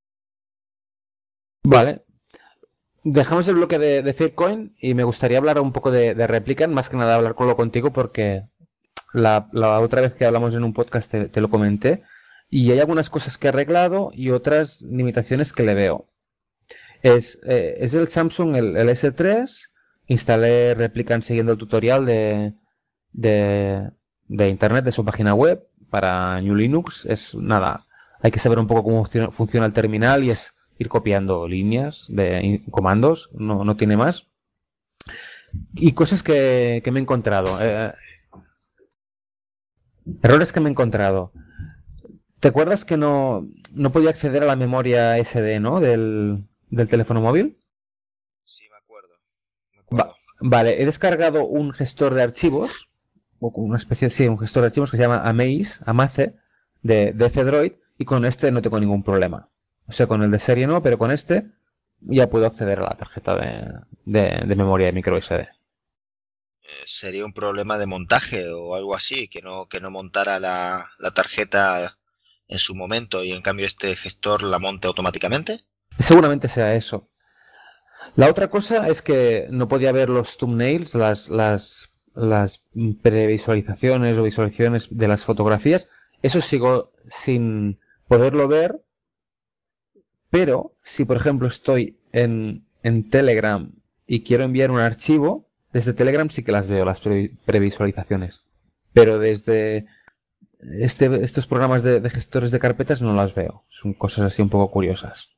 Vale. Dejamos el bloque de Faircoin y me gustaría hablar un poco de Replicant, más que nada hablar con lo contigo porque la otra vez que hablamos en un podcast te lo comenté y hay algunas cosas que he arreglado y otras limitaciones que le veo. Es el Samsung, el S3, instalé Replicant siguiendo el tutorial de, de internet, de su página web para New Linux. Es nada, hay que saber un poco cómo funciona el terminal y es ir copiando líneas de comandos, no tiene más. Y cosas que me he encontrado. Errores que me he encontrado. ¿Te acuerdas que no podía acceder a la memoria SD, ¿no? Del teléfono móvil. Sí, me acuerdo. Me acuerdo. Vale, he descargado un gestor de archivos, o una especie, sí, un gestor de archivos que se llama Amaze, de F-Droid, y con este no tengo ningún problema. O sea, con el de serie no, pero con este ya puedo acceder a la tarjeta de memoria de micro SD. Sería un problema de montaje o algo así, que no montara la tarjeta en su momento y en cambio este gestor la monte automáticamente. Seguramente sea eso. La otra cosa es que no podía ver los thumbnails, las previsualizaciones o visualizaciones de las fotografías. Eso sigo sin poderlo ver, pero si por ejemplo estoy en Telegram y quiero enviar un archivo, desde Telegram sí que las veo, las previsualizaciones. Pero desde estos programas de gestores de carpetas no las veo. Son cosas así un poco curiosas.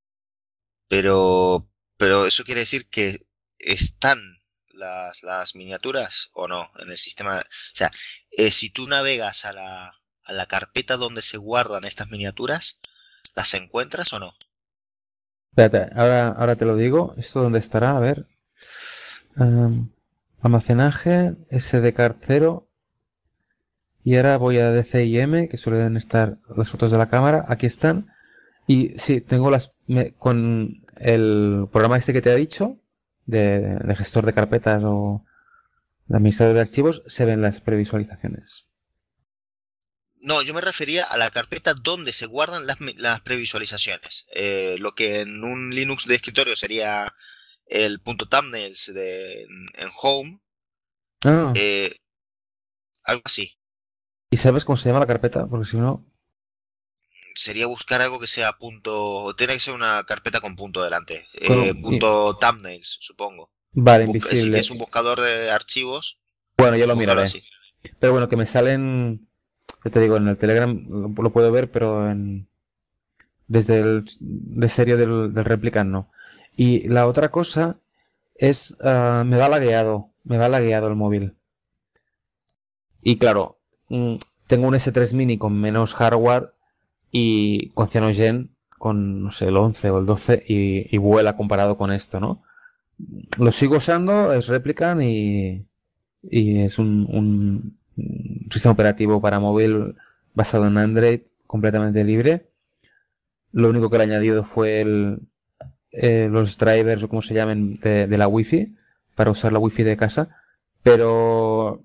Pero, pero eso quiere decir que están las miniaturas o no en el sistema. O sea, si tú navegas a la carpeta donde se guardan estas miniaturas, ¿las encuentras o no? Espérate, ahora te lo digo. ¿Esto dónde estará? A ver. Um, almacenaje, SD card 0. Y ahora voy a DCIM, que suelen estar las fotos de la cámara. Aquí están. Y sí, tengo con el programa este que te he dicho, de gestor de carpetas o de administrador de archivos, se ven las previsualizaciones. No, yo me refería a la carpeta donde se guardan las previsualizaciones. Lo que en un Linux de escritorio sería el punto thumbnails en Home, Ah, eh, algo así. ¿y sabes cómo se llama la carpeta? Porque si no... Sería buscar algo que sea punto, tiene que ser una carpeta con punto delante. y- Punto thumbnails, supongo. vale, Si invisible. tienes un buscador de archivos, Bueno, yo lo búscalo miraré. así. Pero bueno, que me salen... Ya te digo, en el Telegram lo puedo ver, pero desde de serie del Replicant no. Y la otra cosa es... me va lagueado el móvil. Y claro, tengo un S3 Mini con menos hardware y con Cyanogen con, no sé, el 11 o el 12 y vuela comparado con esto, ¿no? Lo sigo usando, es Replicant y es un sistema operativo para móvil basado en Android completamente libre. Lo único que le he añadido fue los drivers o como se llamen de la Wi-Fi para usar la Wi-Fi de casa. Pero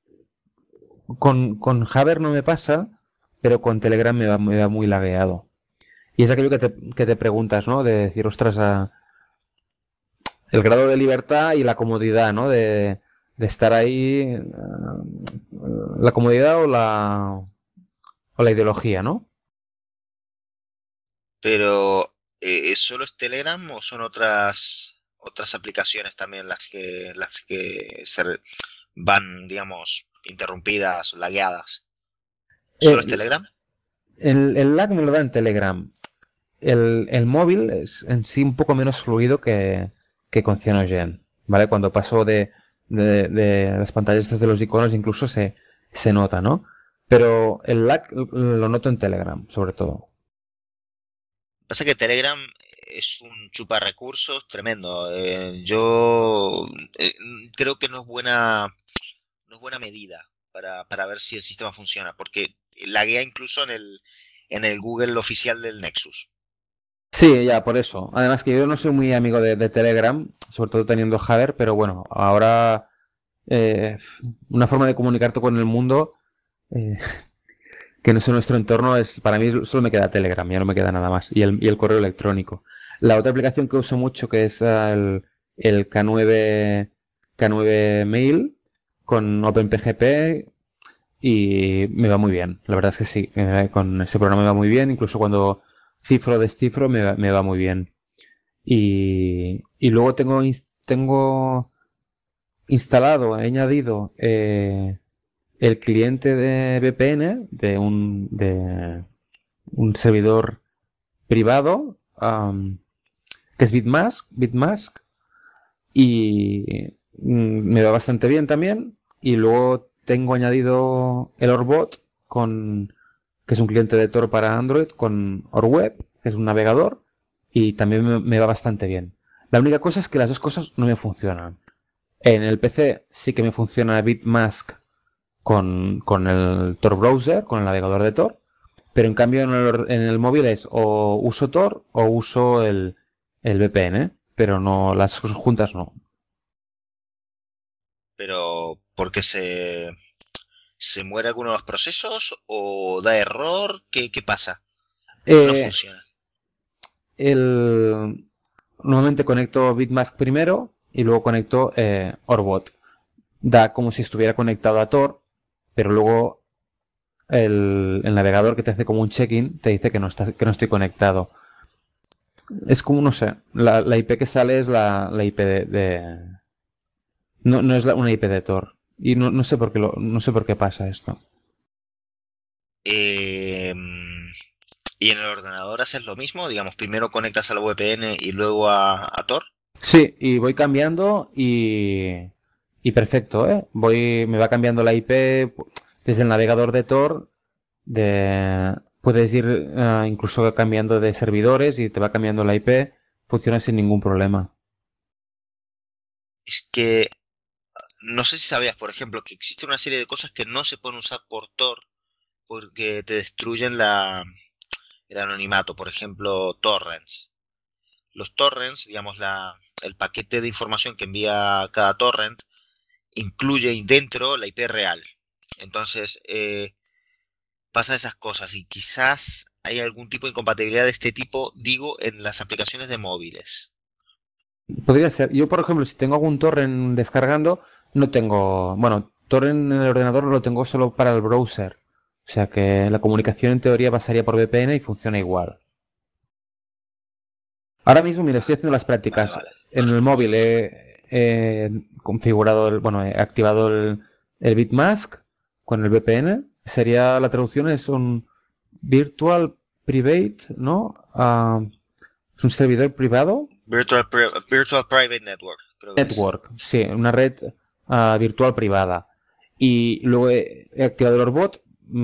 con Javer no me pasa, pero con Telegram me va muy lagueado. Y es aquello que te preguntas, ¿no? De decir, ostras, el grado de libertad y la comodidad, ¿no? De estar ahí, la comodidad o la ideología, ¿no? Pero, ¿solo es Telegram o son otras aplicaciones también las que van, digamos, interrumpidas, lagueadas. ¿Solo es Eh, Telegram? el lag me lo da en Telegram. El móvil es en sí un poco menos fluido que con Cyanogen, ¿vale? Cuando paso de las pantallas estas de los iconos incluso se nota, ¿no? Pero el lag lo noto en Telegram, sobre todo. Pasa que Telegram es un chupa recursos tremendo. Yo eh, creo que no es buena medida para ver si el sistema funciona, porque laguea incluso en el Google oficial del Nexus. Sí, ya, por eso. Además que yo no soy muy amigo de Telegram, sobre todo teniendo Jabber, pero bueno, ahora eh, una forma de comunicarte con el mundo eh, que no es en nuestro entorno es, para mí solo me queda Telegram, ya no me queda nada más. Y el correo electrónico. La otra aplicación que uso mucho que es el K9 Mail con OpenPGP y me va muy bien. La verdad es que sí, con ese programa me va muy bien, incluso cuando cifro o descifro me va muy bien. Y luego tengo instalado, he añadido el cliente de VPN de un servidor privado que es Bitmask y me va bastante bien también. Y luego tengo añadido el Orbot que es un cliente de Tor para Android con OrWeb, que es un navegador y también me va bastante bien. La única cosa es que las dos cosas no me funcionan. En el PC sí que me funciona Bitmask con el Tor Browser, con el navegador de Tor, pero en cambio en el móvil es o uso Tor o uso el VPN, pero no las cosas juntas no. Pero, ¿porque se muere alguno de los procesos o da error? ¿Qué pasa? Porque no Eh, funciona. el, Normalmente conecto Bitmask primero y luego conecto Orbot. Da como si estuviera conectado a Tor, pero luego el navegador que te hace como un check-in te dice que no estoy conectado. Es como, no sé, la IP que sale es la IP no es una IP de Tor. Y no sé por qué no sé por qué pasa esto. Eh, ¿Y en el ordenador haces lo mismo? Digamos, primero conectas al VPN y luego a Tor. Sí, y voy cambiando y perfecto, ¿eh? Me va cambiando la IP desde el navegador de Tor. Puedes ir incluso cambiando de servidores y te va cambiando la IP. Funciona sin ningún problema. Es que no sé si sabías, por ejemplo, que existe una serie de cosas que no se pueden usar por Tor porque te destruyen el anonimato. Por ejemplo, torrents. Los torrents, digamos, el paquete de información que envía cada torrent incluye dentro la IP real. Entonces, pasa esas cosas y quizás hay algún tipo de incompatibilidad de este tipo, digo, en las aplicaciones de móviles. Podría ser. Yo, por ejemplo, si tengo algún torrent descargando, no tengo. Bueno, torrent en el ordenador lo tengo solo para el browser. O sea que la comunicación en teoría pasaría por VPN y funciona igual. Ahora mismo, mira, estoy haciendo las Vale, prácticas. vale. En el móvil he configurado, bueno, he activado el Bitmask con el VPN. Sería, la traducción es un Virtual Private, ¿no? Es un servidor privado. Virtual Private Network, creo que es. Network, sí, una red virtual privada. Y luego he activado el Orbot,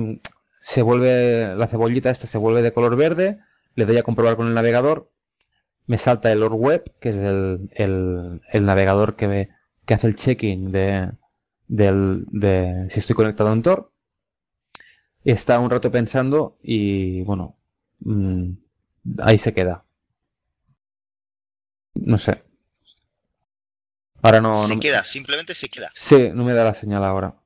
la cebollita esta se vuelve de color verde, le doy a comprobar con el navegador, me salta el OrWeb, que es el navegador que hace el check-in de si estoy conectado en Tor. Está un rato pensando y bueno, mm, ahí se queda. No sé. Ahora Se queda, simplemente se queda. sí, no me da la señal ahora.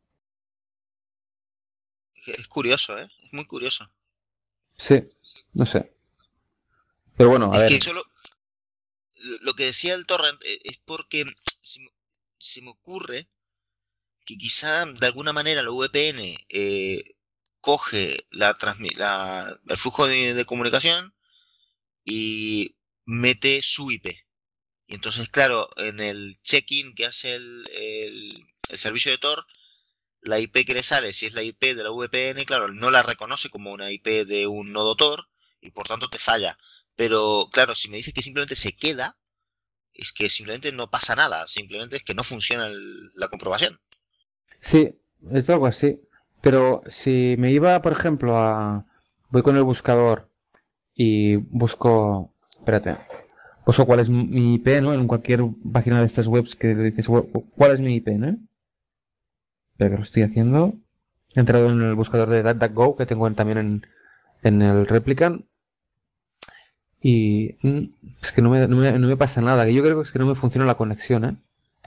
Es curioso, ¿eh? Es muy curioso. Sí, no sé. Pero bueno, a Es que ver. solo lo que decía el torrent es porque se me ocurre que quizá de alguna manera la VPN coge el flujo de comunicación y mete su IP. Y entonces, claro, en el check-in que hace el servicio de Tor, la IP que le sale, si es la IP de la VPN, claro, no la reconoce como una IP de un nodo Tor y por tanto te falla. Pero claro, si me dices que simplemente se queda, es que simplemente no pasa nada, simplemente es que no funciona la comprobación. Sí, es algo así. Pero si me iba, por ejemplo, voy con el buscador y busco... Espérate. Busco cuál es mi IP, ¿no? En cualquier página de estas webs que dices, ¿cuál es mi IP, no? Espera que lo estoy haciendo. He entrado en el buscador de DuckDuckGo que tengo también en el Replicant. Y es que no me pasa nada. Que yo creo que es que no me funciona la conexión, ¿eh?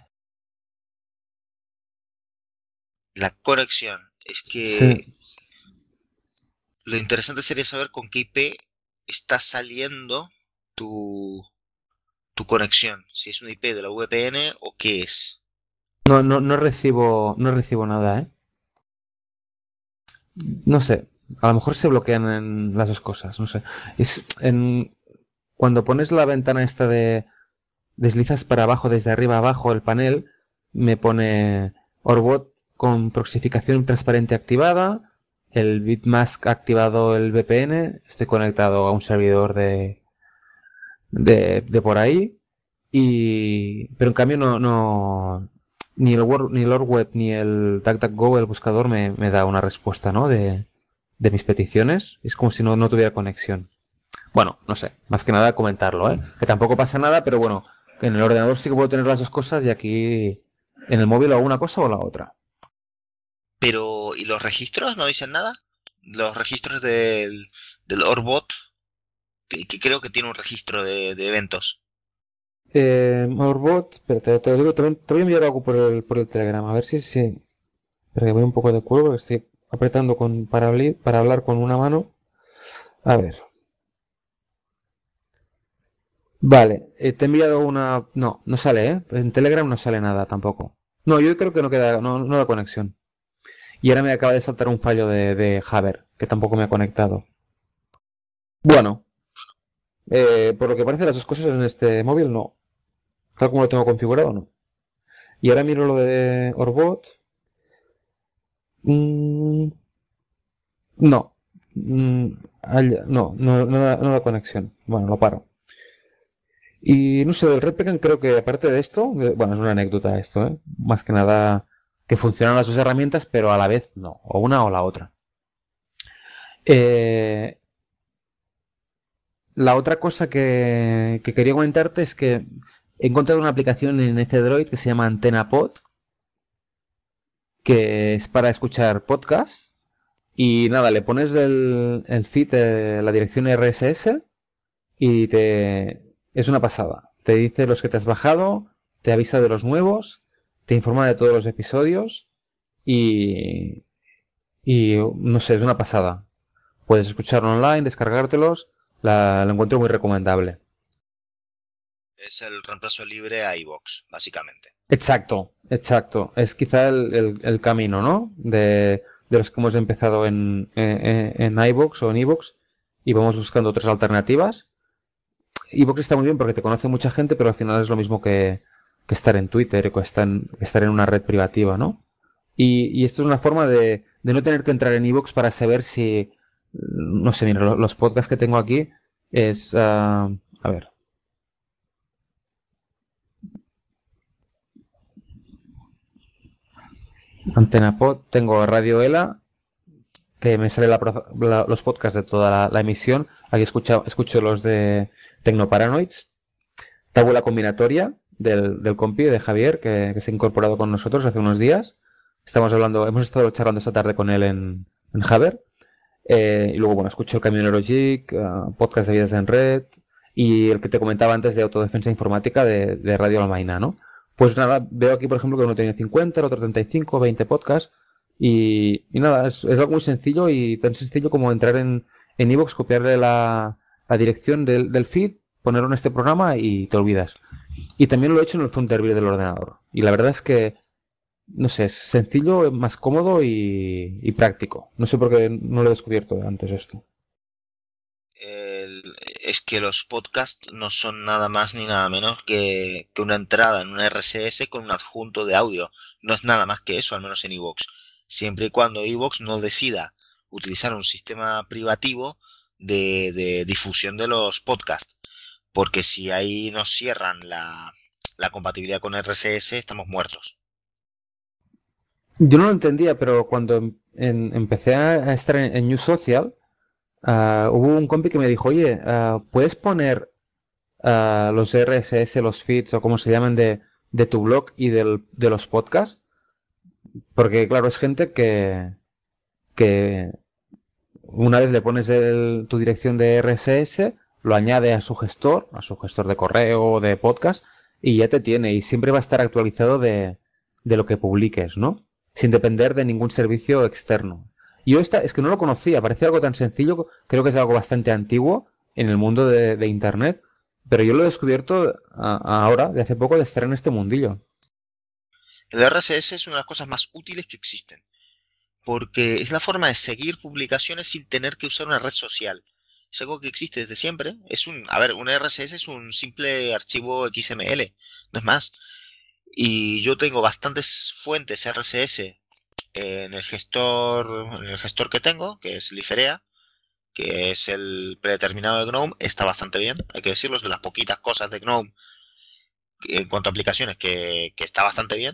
La conexión, es que Sí. lo interesante sería saber con qué IP está saliendo tu, tu conexión, si es una IP de la VPN o qué es. No recibo nada, ¿eh? No sé. A lo mejor se bloquean en las dos cosas, no sé. Cuando pones la ventana esta de deslizas para abajo, desde arriba abajo el panel, me pone Orbot con proxificación transparente activada, el Bitmask activado el VPN, estoy conectado a un servidor de por ahí, pero en cambio ni el Web ni el DuckDuckGo, el buscador, me da una respuesta, ¿no? De mis peticiones. Es como si no tuviera conexión. Bueno, no sé, más que nada comentarlo, ¿eh? Que tampoco pasa nada, pero bueno, que en el ordenador sí que puedo tener las dos cosas y aquí en el móvil hago una cosa o la otra. Pero, ¿y los registros no dicen nada? Los registros del Orbot, que creo que tiene un registro de eventos. Morbot, pero te lo digo, te voy a enviar algo por el Telegram, a ver si. Pero que voy un poco de culo porque estoy apretando para hablar con una mano. A ver. Vale, te he enviado una. No sale, ¿eh? En Telegram no sale nada tampoco. No, yo creo que no queda, no da conexión. Y ahora me acaba de saltar un fallo de Javer, que tampoco me ha conectado. Bueno, por lo que parece las dos cosas en este móvil no. Tal como lo tengo configurado, no. Y ahora miro lo de Orbot. Mm, no. No da conexión. Bueno, lo paro. Y no sé, del Replican creo que aparte de esto, bueno, es una anécdota esto, ¿eh? Más que nada que funcionan las dos herramientas, pero a la vez no, o una o la otra. Eh, la otra cosa que quería comentarte es que he encontrado una aplicación en Droid que se llama AntennaPod, que es para escuchar podcasts. Y nada, le pones el feed, la dirección RSS y es una pasada. Te dice los que te has bajado, te avisa de los nuevos, te informa de todos los episodios y, y no sé, es una pasada. Puedes escucharlo online, descargártelos, lo encuentro muy recomendable. Es el reemplazo libre a iVoox, básicamente. Exacto, exacto. Es quizá el camino, ¿no? De los que hemos empezado en iVoox o en iVoox y vamos buscando otras alternativas. iVoox está muy bien porque te conoce mucha gente, pero al final es lo mismo que estar en Twitter o que estar en una red privativa, ¿no? Y esto es una forma de no tener que entrar en iVoox para saber si, no sé, mira, los podcasts que tengo aquí es, a ver, Antena Pod, tengo Radio Ela, que me sale los podcasts de toda la emisión. Aquí escucho los de Tecnoparanoids. Tabula combinatoria del compi de Javier, que se ha incorporado con nosotros hace unos días. Hemos estado charlando esta tarde con él en Javer. Y luego, bueno, escucho el Camionero Geek, podcast de Vidas en Red y el que te comentaba antes de autodefensa informática de Radio Almaina, ¿no? Pues nada, veo aquí, por ejemplo, que uno tiene 50, el otro 35, 20 podcasts y nada, es algo muy sencillo y tan sencillo como entrar en iVoox, copiarle la dirección del feed, ponerlo en este programa y te olvidas. Y también lo he hecho en el Frontier del ordenador. Y la verdad es que no sé, es sencillo, es más cómodo y práctico. No sé por qué no lo he descubierto antes esto. es que los podcasts no son nada más ni nada menos que una entrada en una RSS con un adjunto de audio. No es nada más que eso, al menos en iVoox. Siempre y cuando iVoox no decida utilizar un sistema privativo de difusión de los podcasts. Porque si ahí nos cierran la compatibilidad con RSS, estamos muertos. Yo no lo entendía, pero cuando empecé a estar en News Social, hubo un compi que me dijo, oye, ¿puedes poner los RSS, los feeds o como se llaman de tu blog y de los podcasts? Porque claro, es gente que una vez le pones tu dirección de RSS, lo añade a su gestor de correo o de podcast, y ya te tiene, y siempre va a estar actualizado de lo que publiques, ¿no? Sin depender de ningún servicio externo. Yo es que no lo conocía, parece algo tan sencillo, creo que es algo bastante antiguo en el mundo de Internet, pero yo lo he descubierto ahora, de hace poco, de estar en este mundillo. El RSS es una de las cosas más útiles que existen, porque es la forma de seguir publicaciones sin tener que usar una red social. Es algo que existe desde siempre. Un RSS es un simple archivo XML, no es más. Y yo tengo bastantes fuentes RSS en el gestor que tengo, que es Liferea, que es el predeterminado de GNOME. Está bastante bien, hay que decirlo, es de las poquitas cosas de GNOME en cuanto a aplicaciones que está bastante bien.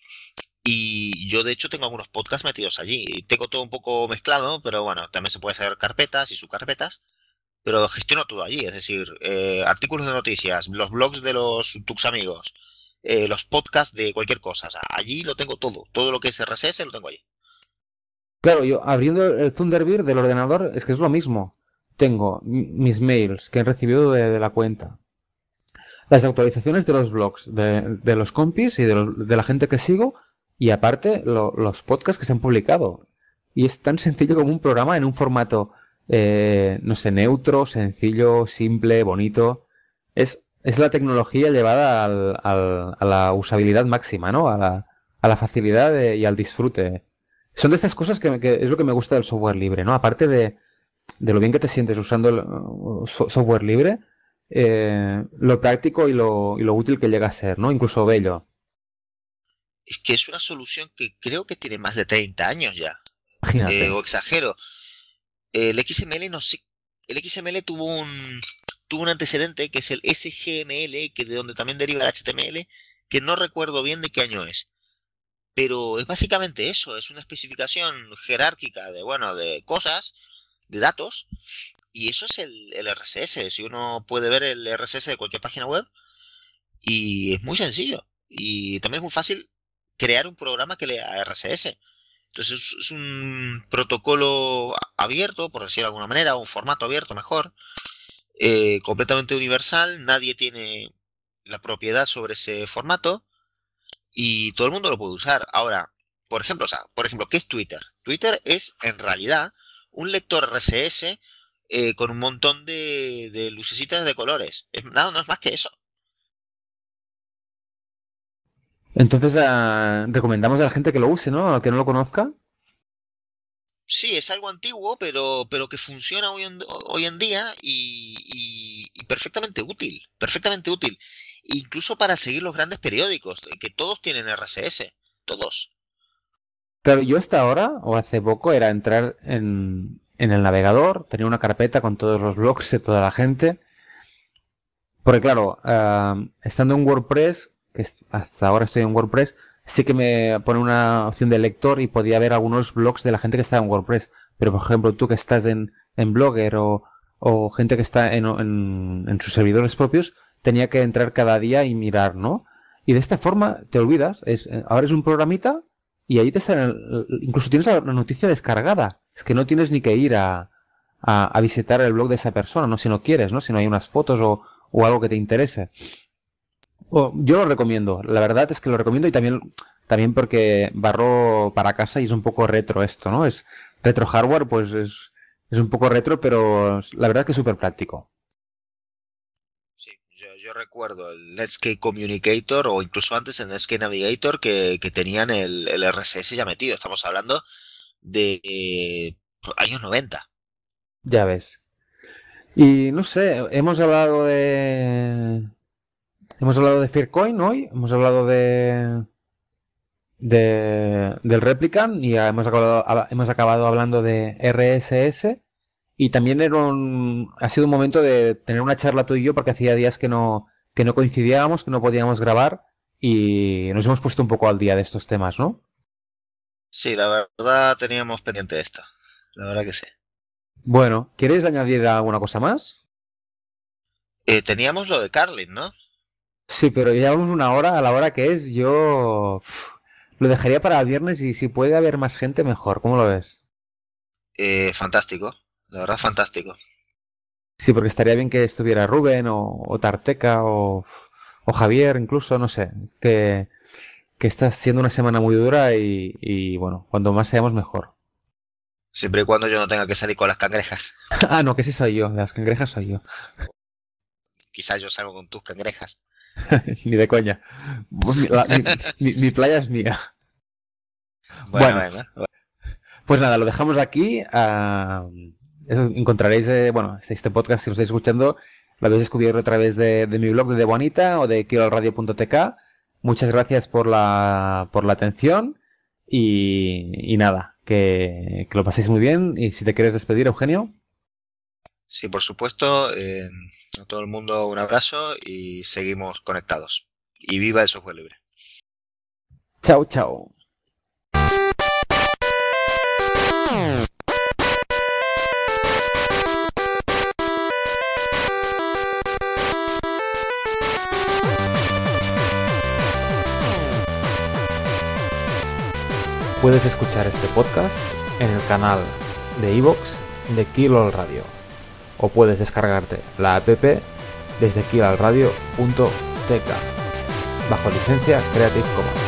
Y yo de hecho tengo algunos podcasts metidos allí. Y tengo todo un poco mezclado, pero bueno, también se puede hacer carpetas y subcarpetas. Pero gestiono todo allí, es decir, artículos de noticias, los blogs de tus amigos, los podcasts de cualquier cosa. O sea, allí lo tengo todo. Todo lo que es RSS lo tengo allí. Claro, yo abriendo el Thunderbird del ordenador, es que es lo mismo. Tengo mis mails que he recibido de la cuenta, las actualizaciones de los blogs, de los compis y de la gente que sigo, y aparte los podcasts que se han publicado. Y es tan sencillo como un programa en un formato, no sé, neutro, sencillo, simple, bonito. Es la tecnología llevada a la usabilidad máxima, ¿no? A la facilidad y al disfrute. Son de estas cosas que es lo que me gusta del software libre, ¿no? Aparte de lo bien que te sientes usando el software libre, lo práctico y lo útil que llega a ser, ¿no? Incluso bello. Es que es una solución que creo que tiene más de 30 años ya. Imagínate. O exagero. El XML no sé. El XML tuvo un antecedente que es el SGML, que de donde también deriva el HTML, que no recuerdo bien de qué año es. Pero es básicamente eso, es una especificación jerárquica de, bueno, de cosas, de datos, y eso es el RSS. Si uno puede ver el RSS de cualquier página web, y es muy sencillo. Y también es muy fácil crear un programa que lea RSS. Entonces es un protocolo abierto, por decirlo de alguna manera, un formato abierto mejor, completamente universal, nadie tiene la propiedad sobre ese formato y todo el mundo lo puede usar. Ahora, por ejemplo, ¿qué es Twitter? Twitter es en realidad un lector RSS con un montón de lucecitas de colores. Nada, no es más que eso. Entonces, recomendamos a la gente que lo use, ¿no? Al que no lo conozca. Sí, es algo antiguo, pero que funciona hoy en día y perfectamente útil, perfectamente útil. Incluso para seguir los grandes periódicos, que todos tienen RSS, todos. Claro, yo hasta ahora, o hace poco, era entrar en el navegador, tenía una carpeta con todos los blogs de toda la gente. Porque claro, estando en WordPress, hasta ahora estoy en WordPress, sí que me pone una opción de lector y podía ver algunos blogs de la gente que está en WordPress. Pero por ejemplo, tú que estás en Blogger o gente que está en sus servidores propios, tenía que entrar cada día y mirar, ¿no? Y de esta forma te olvidas. Ahora es un programita y ahí te sale, incluso tienes la noticia descargada. Es que no tienes ni que ir a visitar el blog de esa persona, ¿no? Si no quieres, ¿no? Si no hay unas fotos o algo que te interese. Yo lo recomiendo, la verdad es que lo recomiendo y también porque barro para casa y es un poco retro esto, ¿no? Es retro hardware, pues es un poco retro, pero la verdad que es súper práctico. Sí, yo recuerdo el Netscape Communicator o incluso antes el Netscape Navigator que tenían el RSS ya metido. Estamos hablando de años 90. Ya ves. Y no sé, hemos hablado de Faircoin hoy, hemos hablado del Replicant y hemos acabado hablando de RSS. Y también ha sido un momento de tener una charla tú y yo porque hacía días que no coincidíamos, que no podíamos grabar y nos hemos puesto un poco al día de estos temas, ¿no? Sí, la verdad teníamos pendiente esta. La verdad que sí. Bueno, ¿quieres añadir alguna cosa más? Teníamos lo de Carlin, ¿no? Sí, pero ya llevamos una hora, a la hora que es, lo dejaría para el viernes y si puede haber más gente, mejor. ¿Cómo lo ves? Fantástico. La verdad, fantástico. Sí, porque estaría bien que estuviera Rubén o Tarteca o Javier, incluso, no sé, que está siendo una semana muy dura y bueno, cuando más seamos mejor. Siempre y cuando yo no tenga que salir con las cangrejas. Ah, no, que sí soy yo, las cangrejas soy yo. Quizás yo salgo con tus cangrejas. Ni de coña. Mi playa es mía. Bueno, Bueno, venga. pues nada, lo dejamos aquí. Encontraréis, bueno, este podcast, si lo estáis escuchando, lo habéis descubierto a través de mi blog de Bonita o de kiloradio.tk. Muchas gracias por la atención y nada, que lo paséis muy bien. Y si te quieres despedir, Eugenio. Sí, por supuesto. A todo el mundo un abrazo y seguimos conectados. Y viva el software libre. Chao, chao. Puedes escuchar este podcast en el canal de iVoox de Kilo Radio o puedes descargarte la app desde kilalradio.tk bajo licencia Creative Commons.